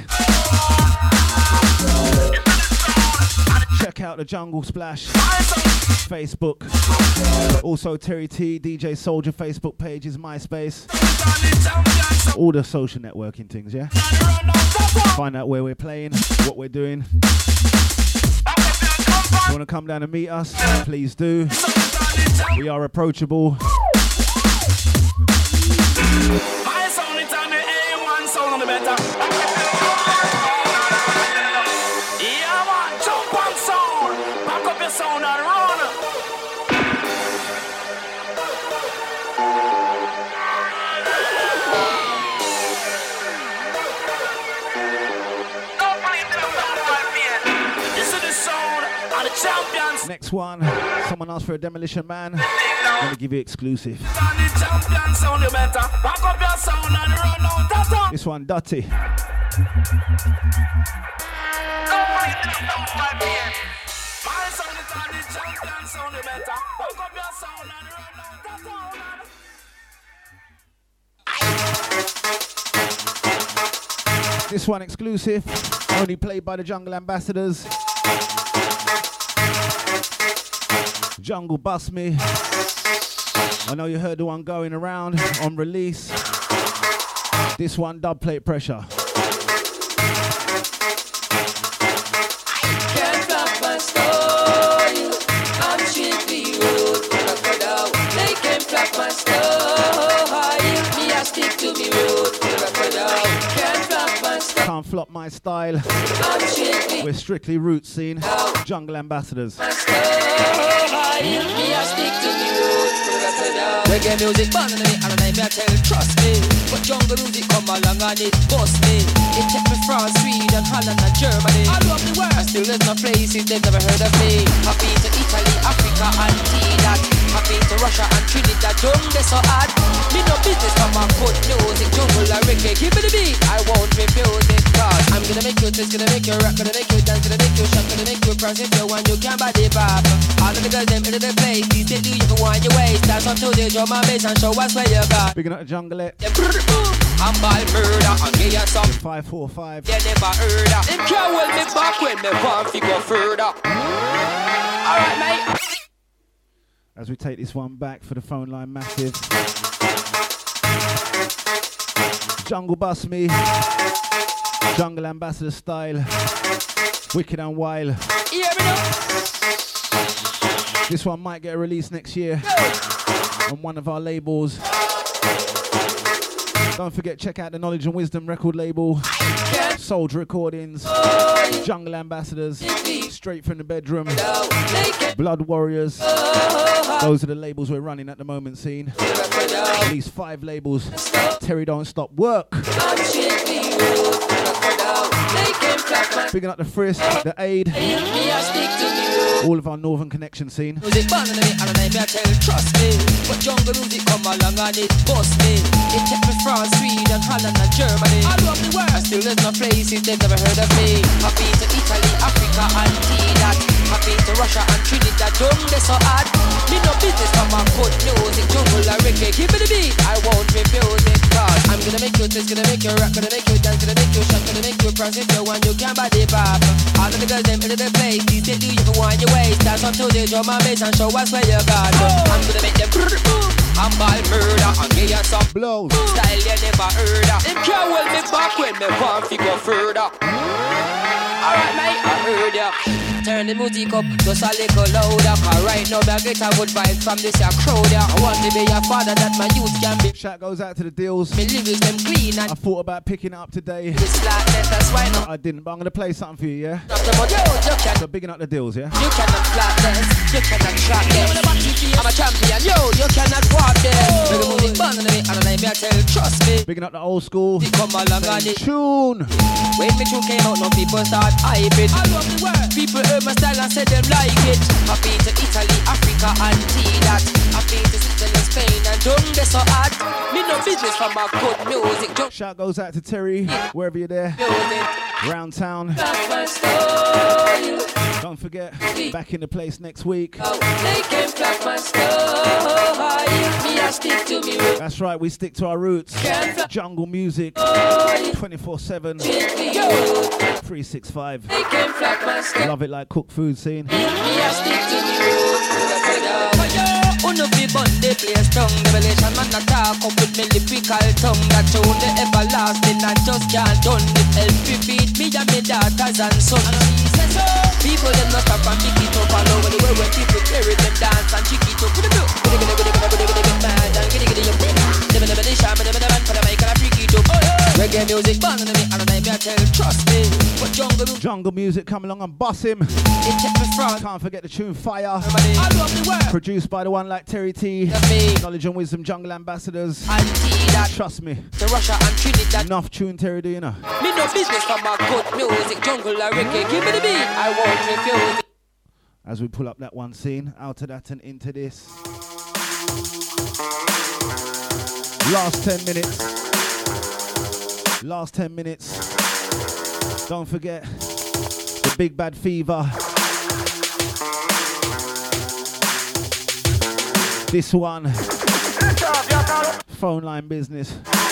Check out the Jungle Splash Facebook. Also Terry T, DJ Soldier Facebook pages, MySpace. All the social networking things, yeah? Find out where we're playing, what we're doing. If you want to come down and meet us, please do. We are approachable. My sound is on the A1 sound on the better. Yeah, man, jump on sound. Back up your sound and run. This is the sound of the champions. Next one, someone asked for a Demolition Man. I'm going to give you exclusive. This one, Dutty. This one exclusive, only played by the Jungle Ambassadors. Jungle Bust Me. I know you heard the one going around on release. This one, dub plate pressure. Can't stop my story. I'm chippy road. They can't flap my story. Me, I stick to me road. Can't flap my story. Can't flop my style. I'm chippy. We're strictly roots scene. Jungle Ambassadors. Me, I stick to me road. Reggae music, born in the and I tell trust me. But jungle music come along and it bust me. It take me France, Sweden, Holland and Germany. All over the world. And still there's no places they've never heard of me. I've been to Italy, Africa and Trinidad. I've been to Russia and Trinidad. Don't they so hard? Me no business from my foot music, jungle and reggae. Give me the beat, I won't refuse it. Cause I'm gonna make you twist, gonna make you rock, gonna make you dance, gonna make you shout, gonna make you cross if you want, you can body pop. All of the girls them in the place, these they do you can wind your waist. Dance until they drum my bass and show us where you got. Big up the jungle it. I'm ball murder, and give you some 545. you never heard of. Them can't hold me back when me want to go further. Alright mate. As we take this one back for the phone line massive. Jungle Bust Me. Jungle Ambassador style. Wicked and Wild. You hear me now? This one might get a release next year on one of our labels. Don't forget, check out the Knowledge and Wisdom record label. Soldier Recordings. Jungle Ambassadors. Straight from the bedroom. Blood Warriors. Those are the labels we're running at the moment, scene. At least 5 labels. Terry Don't Stop Work. Bigging up the Frisk, the Aid. All of our Northern Connection scene. Music born in me, and I tell you, trust me. But jungle music come along and it bust me. It take me France, Sweden, Holland and Germany. All over the world. And still there's no places they've never heard of me. I've been to Italy, Africa and Trinidad. I've been to Russia and Trinidad. Don't they so hard? Me no business from my foot music, jungle and reggae. Give me the beat, I won't refuse it. Cause I'm gonna make you twist, gonna make you rock, gonna make you dance, gonna make you shout, gonna make you cross if you want, you can body pop. All of the girls them in the place, these they do you can wind your waist. Dance until they drum my bass and show us where you got. I'm gonna make them I'm ball murder and give you some blows. Style you never heard of. Them can't hold me back when me want to go further. Alright mate, I heard ya. Turn the music up just a little louder. Cause right now I get a good vibe from this here crowd. I want to be a father that my youth can be. Shout goes out to the deals. Me lyrics them clean and I thought about picking it up today. It's flatness, that's why not. I didn't, but I'm gonna play something for you, yeah? So bigging up the deals, yeah? You cannot flatness, you cannot track them. I'm a champion, yo, you cannot walk them. Make the music burn on me, and I tell you, trust me. Bigging up the old school. Come along and it tune. When me tune came out, no people start hype it. All over the world. People heard my style and said them like it. I've been to Italy, Africa and Trinidad. I've been to Switzerland, Spain and done this so hard. Me no business from my good music. Shout goes out to Terry, wherever you're there. Round town. Don't forget, back in the place next week. That's right, we stick to our roots. Jungle music, 24/7, 365. Love it like cooked food scene. Uno fi bun the place tongue. Revelation man a talk up with me lyrical tongue. That tune the everlasting and just can't done. It help me feed me and me daughters and sons. People them not stop and pick it up all over the world. When people carry them dance and chick it up. With the blue, with the mad and giddy giddy up. Never the sham, never the man for the mic and I freak it up. Reggae music born on me and I tell you, trust me. But jungle music come along and bust him. It take me from. Can't forget the tune Fire. Produced by the one like Terry T. Knowledge and Wisdom Jungle Ambassadors. Trust me. To Russia and Trinidad. Enough tune, Terry, do you know? Me no business from my good music, jungle or reggae. Give me the beat, I won't refuse it. As we pull up that one scene, out of that and into this. Last 10 minutes. Last 10 minutes. Don't forget the Big Bad Fever. This one, phone line business.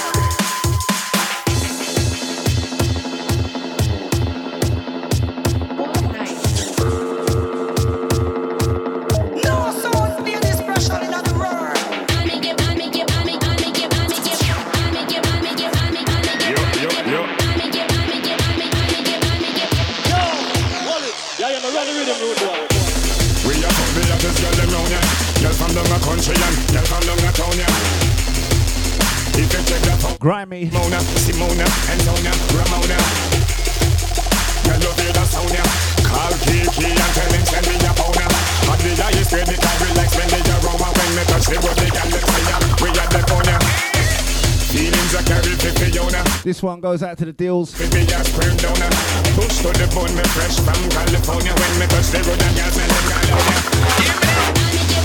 Grimy. Mona, Simona, Antonia, Ramona. Tell you feel the sound, yeah. Call Kiki and tell him send me a pound, yeah. But the guy is ready to relax when they aroma. When me touch the body, and the fire, we at the phone, yeah. Feelings Feelings are carried for Fiona. This one goes out to the deals. Baby, I sperm donor. Push to the bone, me fresh from California. When me touch the road, I got me live California.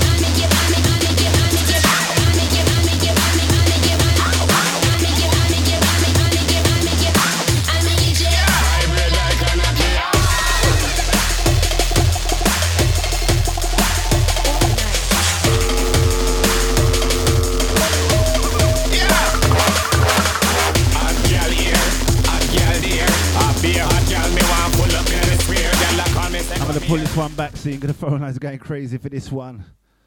I'm gonna pull this one back soon. The phone lines are going crazy for this one.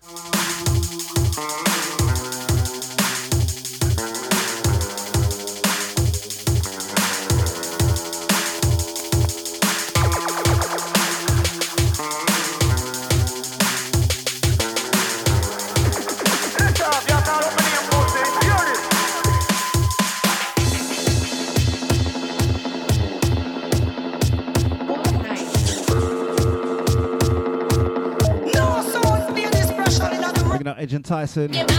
Edge and Tyson. Yo.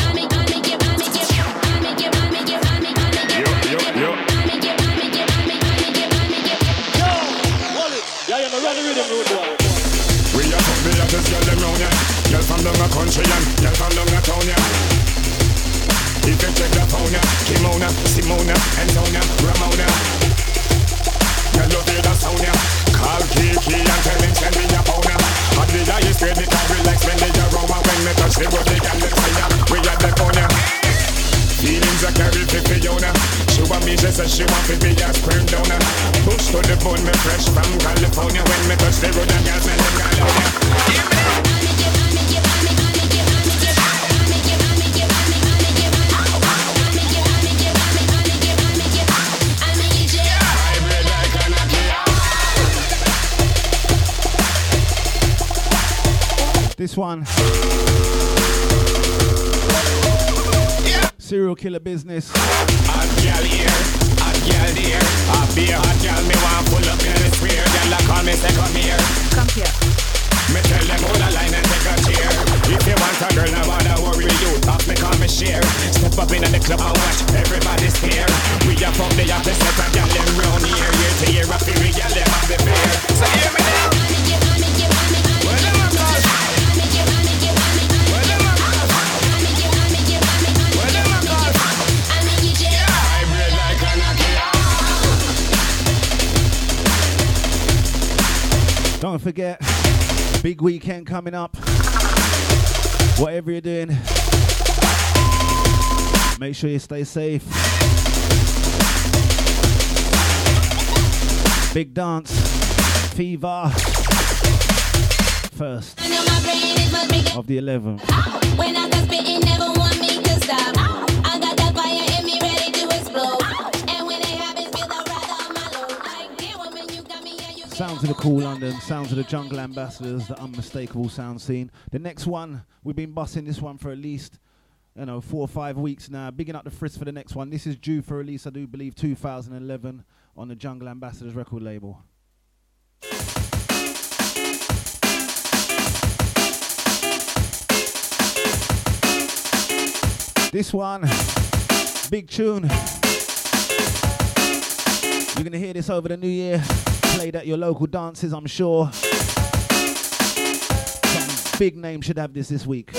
We are from the others, girl them round ya. Girl from down a country and girl from down a town ya. If you check the phone ya, Kimona, Simona, Antonia, Ramona. Girl you hear the sound ya. Call Kiki and tell him send me a pound ya. At the highest grade me can relax when they aroma. When me touch the road they can let say ya. We at the phone ya. Feelings are carried for Fiona. She want me just as she want to be a sperm donor. Push to the bone, me fresh from California. When me touch the road, I got me live California. This one. Serial killer business. Hot girl here, hot girl there. I be a hot girl, me want pull up in the square. Girl, I call me, say come here. Come here. Me tell them hold a line and take a chair. If you want a girl, no bother worry you. Talk me, call me share. Step up in the club and watch everybody stare. We are from the opposite of girl them round here. Year to year, I feel we girl them have the beer. So hear me now. Don't forget, big weekend coming up. Whatever you're doing, make sure you stay safe. Big dance, Fever, first of the 11th. When I can spit, it never want me to stop. I got that fire in me ready to explode. And when it happens, feel the wrath on my load. Like, damn, woman, you got me and you Sounds of the Cool London, sounds of the Jungle Ambassadors, the unmistakable sound scene. The next one, we've been bussing this one for at least, 4 or 5 weeks now. Bigging up the Frisk for the next one. This is due for release, I do believe, 2011 on the Jungle Ambassadors record label. This one, big tune. You're gonna hear this over the new year. Played at your local dances, I'm sure. Some big names should have this week.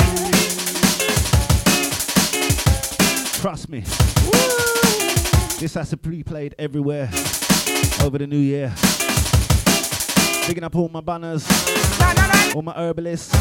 Trust me. This has to be played everywhere over the new year. Picking up all my banners, all my herbalists.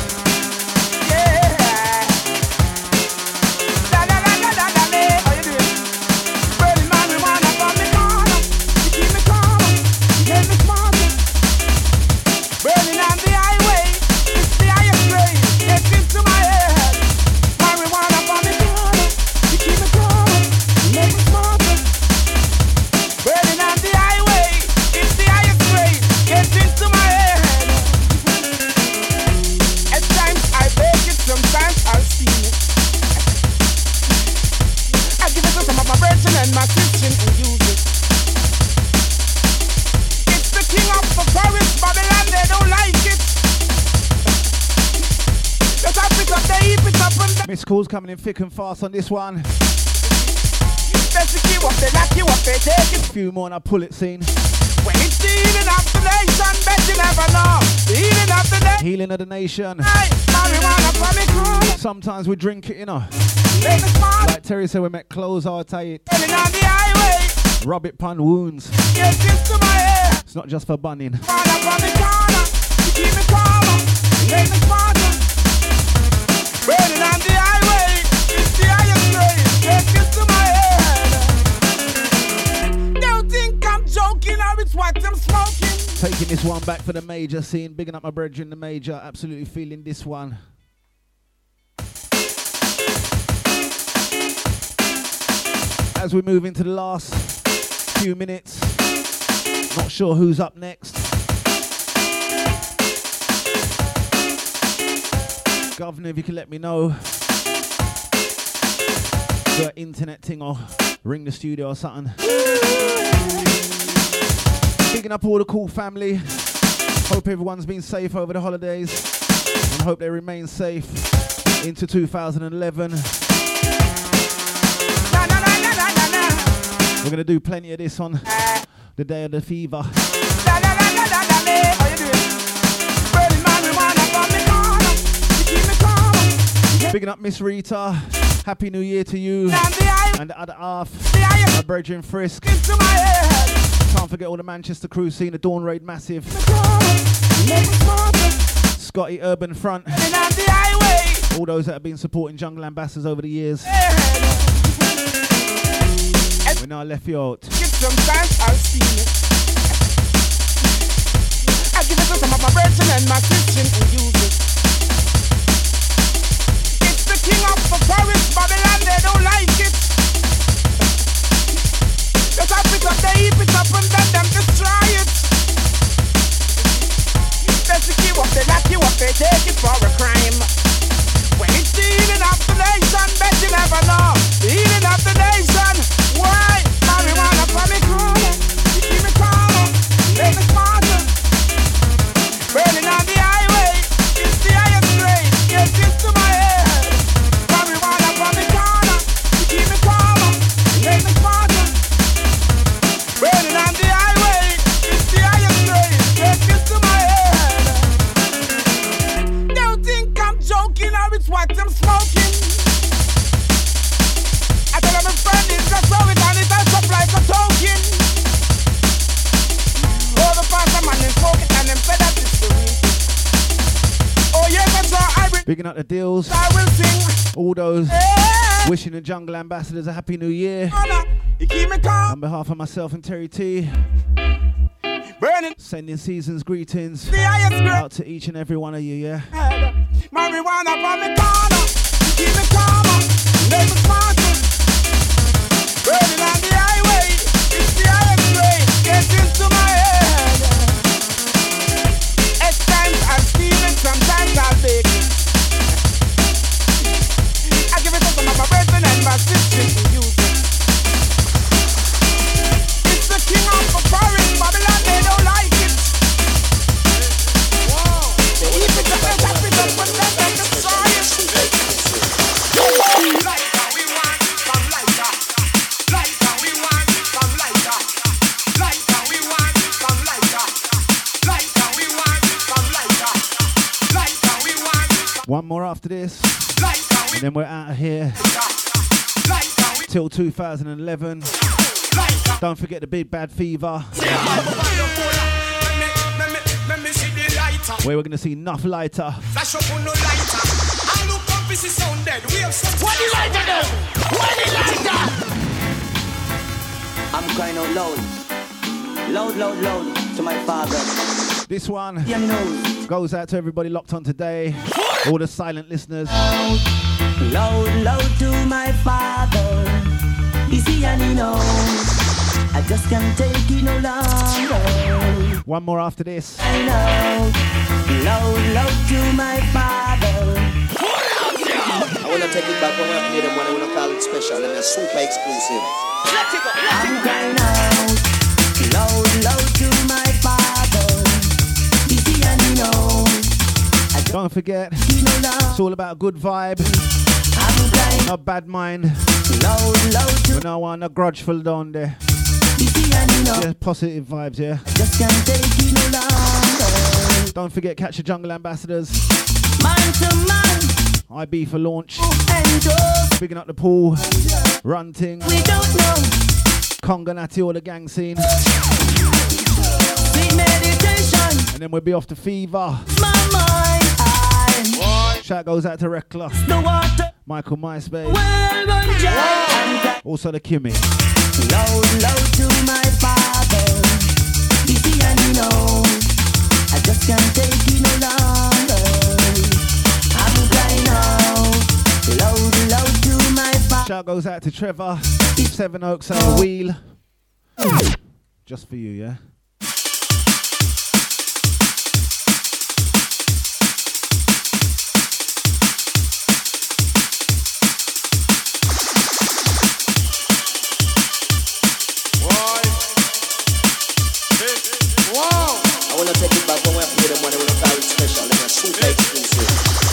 Burning on the highway, it's the highest grade. Get into my head. Marijuana from the corner, you keep it going, make me smarter. Burning on the highway, it's the highest grade. Get into my head. At times I bake it, sometimes I'll steam it. I give it to some of my brethren and my kitchen and use it. It's the king of the forest, Babylon, they don't like it. Just have it up, they heap it up and Miss Call's coming in thick and fast on this one. That's the key, what they lock you up, they take it. A few more and I pull it scene. When it's the healing of the nation, bet you never know. The healing of the nation. Healing of the nation. Hey, marijuana for me cool. Sometimes we drink it, you know. Make me smart. Like Terry said, we make clothes all tight. Running on the highway. Rub it pon wounds. Get this to my head. It's not just for bunning. Wanna from the corner. You keep me calmer. Make me smarter. Running on the highway. It's the highest grade. Get this to my head. Don't think I'm joking or it's what I'm smoking. Taking this one back for the major scene. Bigging up my brethren, the major. Absolutely feeling this one. As we move into the last few minutes, not sure who's up next. Governor, if you can let me know. Do an internet thing or ring the studio or something. Bigging up all the cool family. Hope everyone's been safe over the holidays and hope they remain safe into 2011. We're going to do plenty of this on the day of the fever. Bigging up Miss Rita. Happy New Year to you and the other half. My brethren Frisk. Can't forget all the Manchester crew scene, the Dawn Raid Massive. Scotty Urban Front. All those that have been supporting Jungle Ambassadors over the years. We're now left you out. Sometimes I'll see it. I give it to some of my brethren and my Christian who use it. It's the king of the forest, Babylon, they don't like it. Just have it up, they heap it up and then them destroy it. That's the key, what they lock you up, they take it for a crime. When it's the healing of the nation, bet you never know. The healing of the nation. Why? Marijuana for me cool. You keep me calmer. Make me smarter. Burning on the highway. It's the highest grade. Get this to my head. Marijuana for me corner. You keep me calmer. Make me smarter. Burning on the highway. It's the highest grade. Get this to my head. Don't think I'm joking or it's what I'm smoking. I tell them my friend is just so it and it has up like a token. Oh, the pastor man is smoking and them said that it's the real. Oh yes, that's all I will. Bigging up the deals. I will sing. All those wishing the Jungle Ambassadors a happy new year. You keep me calm. On behalf of myself and Terry T. Burning. Sending season's greetings The highest grade. out to each and every one of you, yeah? Marijuana from the corner. You keep me calmer. Make me smarter. Burning on the highway. It's the highest grade. Get into my head. At times I'll steal it, sometimes I'll bake it. I give it to some of my brethren and my sisters who use it. It's the king of the forest, Babylon, they don't like it. They heap it up and tap it up and then they destroy it. Lighter we want, some lighter. Lighter we want, some lighter. Lighter we want, some lighter. Lighter we want, some lighter. Lighter we want. One more after this. And then we're out of here. Till 2011. Don't forget the Big Bad Fever. Where we're going to see enough lighter. Flash up on no lighter. I look up, this is sound dead. We have some. What the lighter do? What the lighter? I'm crying out loud. Loud, loud, loud to my father. This one goes out to everybody locked on today. All the silent listeners. Loud, loud to my father. Is he and he knows I just can't take it no longer. One more after this. I know. Loud, loud to my father. I want to take it back when I play them when I want to call it special and a super exclusive. I'm crying out. Loud, loud to my father. Is he and he knows. Don't forget, it's all about a good vibe. I'm crying No bad mind. We now want a grudgeful down there. Yeah, positive vibes, yeah. Just can't take it no longer. Don't forget, catch the Jungle Ambassadors. Man to man. IB for launch. And Bigging up the pool. Runting. we don't know. Conga Natty, all the gang scene. Sweet meditation. And then we'll be off to Fever. My mind. Shout goes out to Rekla. The water. Michael MySpace. Well run dry. Also the Kimmy. Loud to my father. Easy and he knows. I just can't take it no longer. I'm crying out. Loud to my father. Shout goes out to Trevor. 7 Oaks and the Wheel. Just for you, yeah? I wanna take it back when we play them when we don't call it special. They're super exclusive.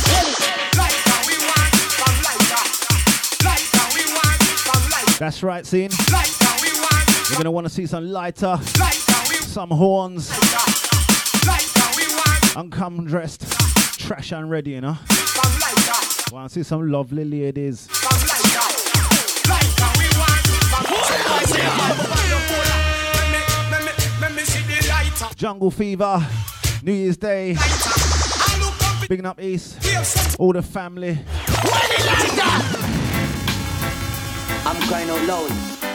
That's right, scene. You're gonna want to see some lighter, some horns, uncome dressed, trash and ready, you know. Want to see some lovely ladies. Jungle Fever, New Year's Day, bigging up East, all the family. I'm crying out loud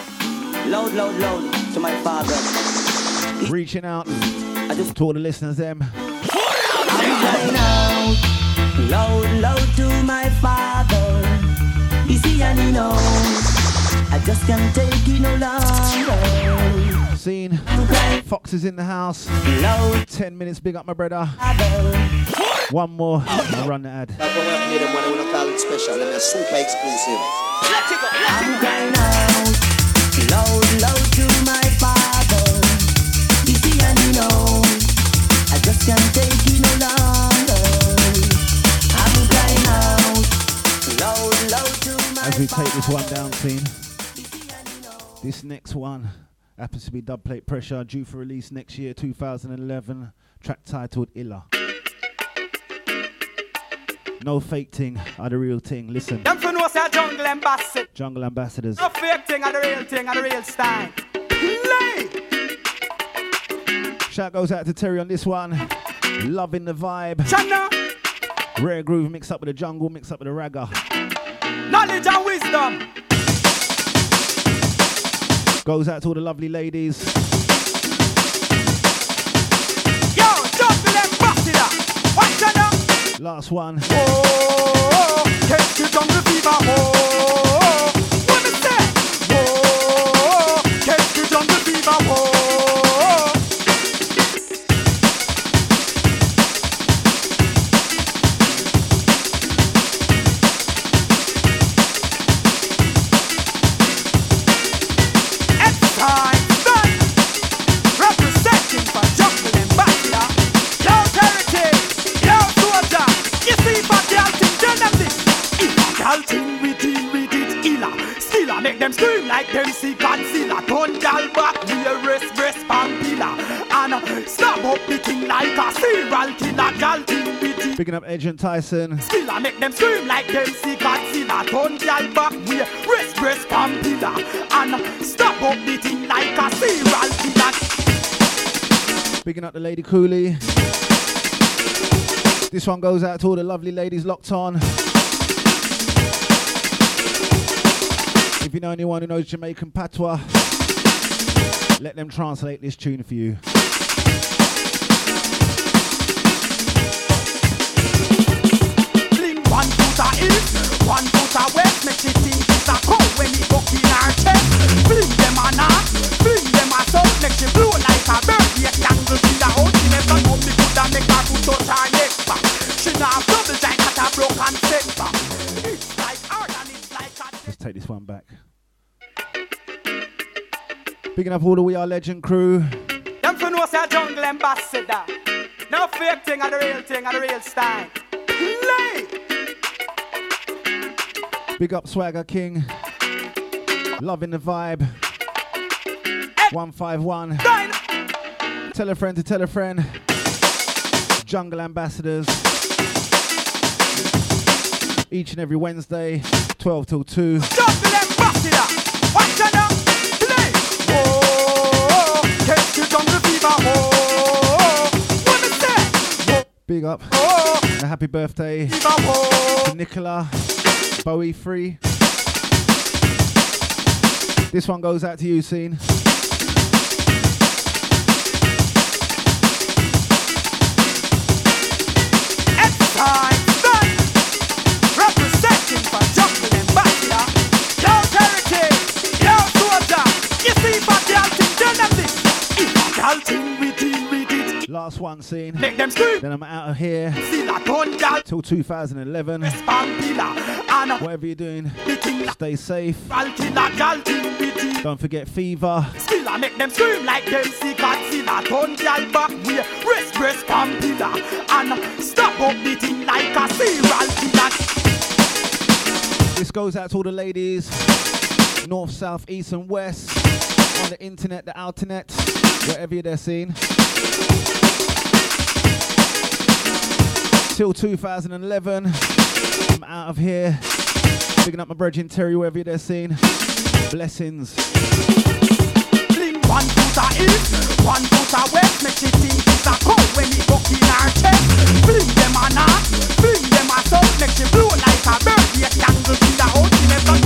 to my father. Reaching out to all the listeners, them. I'm crying out loud to my father. Easy and he knows. I just can't take it no longer. Scene. Fox is in the house. 10 minutes, big up my brother. One more, I'll run the ad. That's when we play them when we don't call it special. They're super exclusive. I'm crying out loud to my father. Easy and he knows. I just can't take it no longer. I'm crying out loud to my As we take this one down, scene. This next one happens to be Dubplate Pressure, due for release next year, 2011. Track titled Illa. No fake thing, are the real thing. Listen. Them for know say Jungle Ambassador. Jungle Ambassadors. No fake thing, are the real thing, are the real style. Play. Shout goes out to Terry on this one. Loving the vibe. Chana. Rare groove mixed up with the jungle, mixed up with the ragga. Knowledge and wisdom. Goes out to all the lovely ladies. Yo, Jungle Ambassador. Watch out now. Last one. Oh, catch the jungle fever. Oh, what is that? Oh, catch the jungle fever. Oh. Make them scream like them see Godzilla. Turn gal back, real rest Pampilla. And stab up the king like a serial killer. Gal thing with it. Picking up Agent Tyson. Still I make them scream like them see Godzilla. Turn gal back, real rest Pampilla. And stab up the king like a serial killer. Picking up the Lady Cooley. This one goes out to all the lovely ladies locked on. If you know anyone who knows Jamaican patois, let them translate this tune for you. Fling 1 foot a east, 1 foot a west. Make she think it's a cow when it buck in her chest. Fling them a north, fling them a south. Make she blow like a bird. The candle in the house. She never know me coulda make her to touch her neck back. She not have double giant at a broken set back. It's like hard and it's like a... Let's take this one back. Picking up all the We Are Legend crew. Them for know say Jungle Ambassador. No fake thing, are the real style. Play. Big up Swagger King. Loving the vibe. 151. Tell a friend to tell a friend. Jungle Ambassadors. Each and every Wednesday, 12 till 2. Big up. And a happy birthday to Nicola Bowie Free. This one goes out to you, Scene. Time, son. Representing for Jungle Ambassador. Yo, heritage. Yo, soldier. You see, but the thing done of this. If the thing we did. Last one, Scene. Make them scream. Then I'm out of here. See that one, gal. Till 2011. Whatever you're doing, stay safe. Don't forget Fever. Still I make them scream like them see Godzilla. Turn gal back way, rest Pampilla. And stop up beating like a serial killer. This goes out to all the ladies, north, south, east and west, on the internet, the outernet, wherever they're seen. Till 2011, I'm out of here. Picking up my brethren Terry, wherever they're seen. Blessings. Fling one to the east, one to the west. Make it think it's a cold when it buck in our chest. Fling them a north, fling them a south. Make it blow like a bird. Yet tangle in the house, you never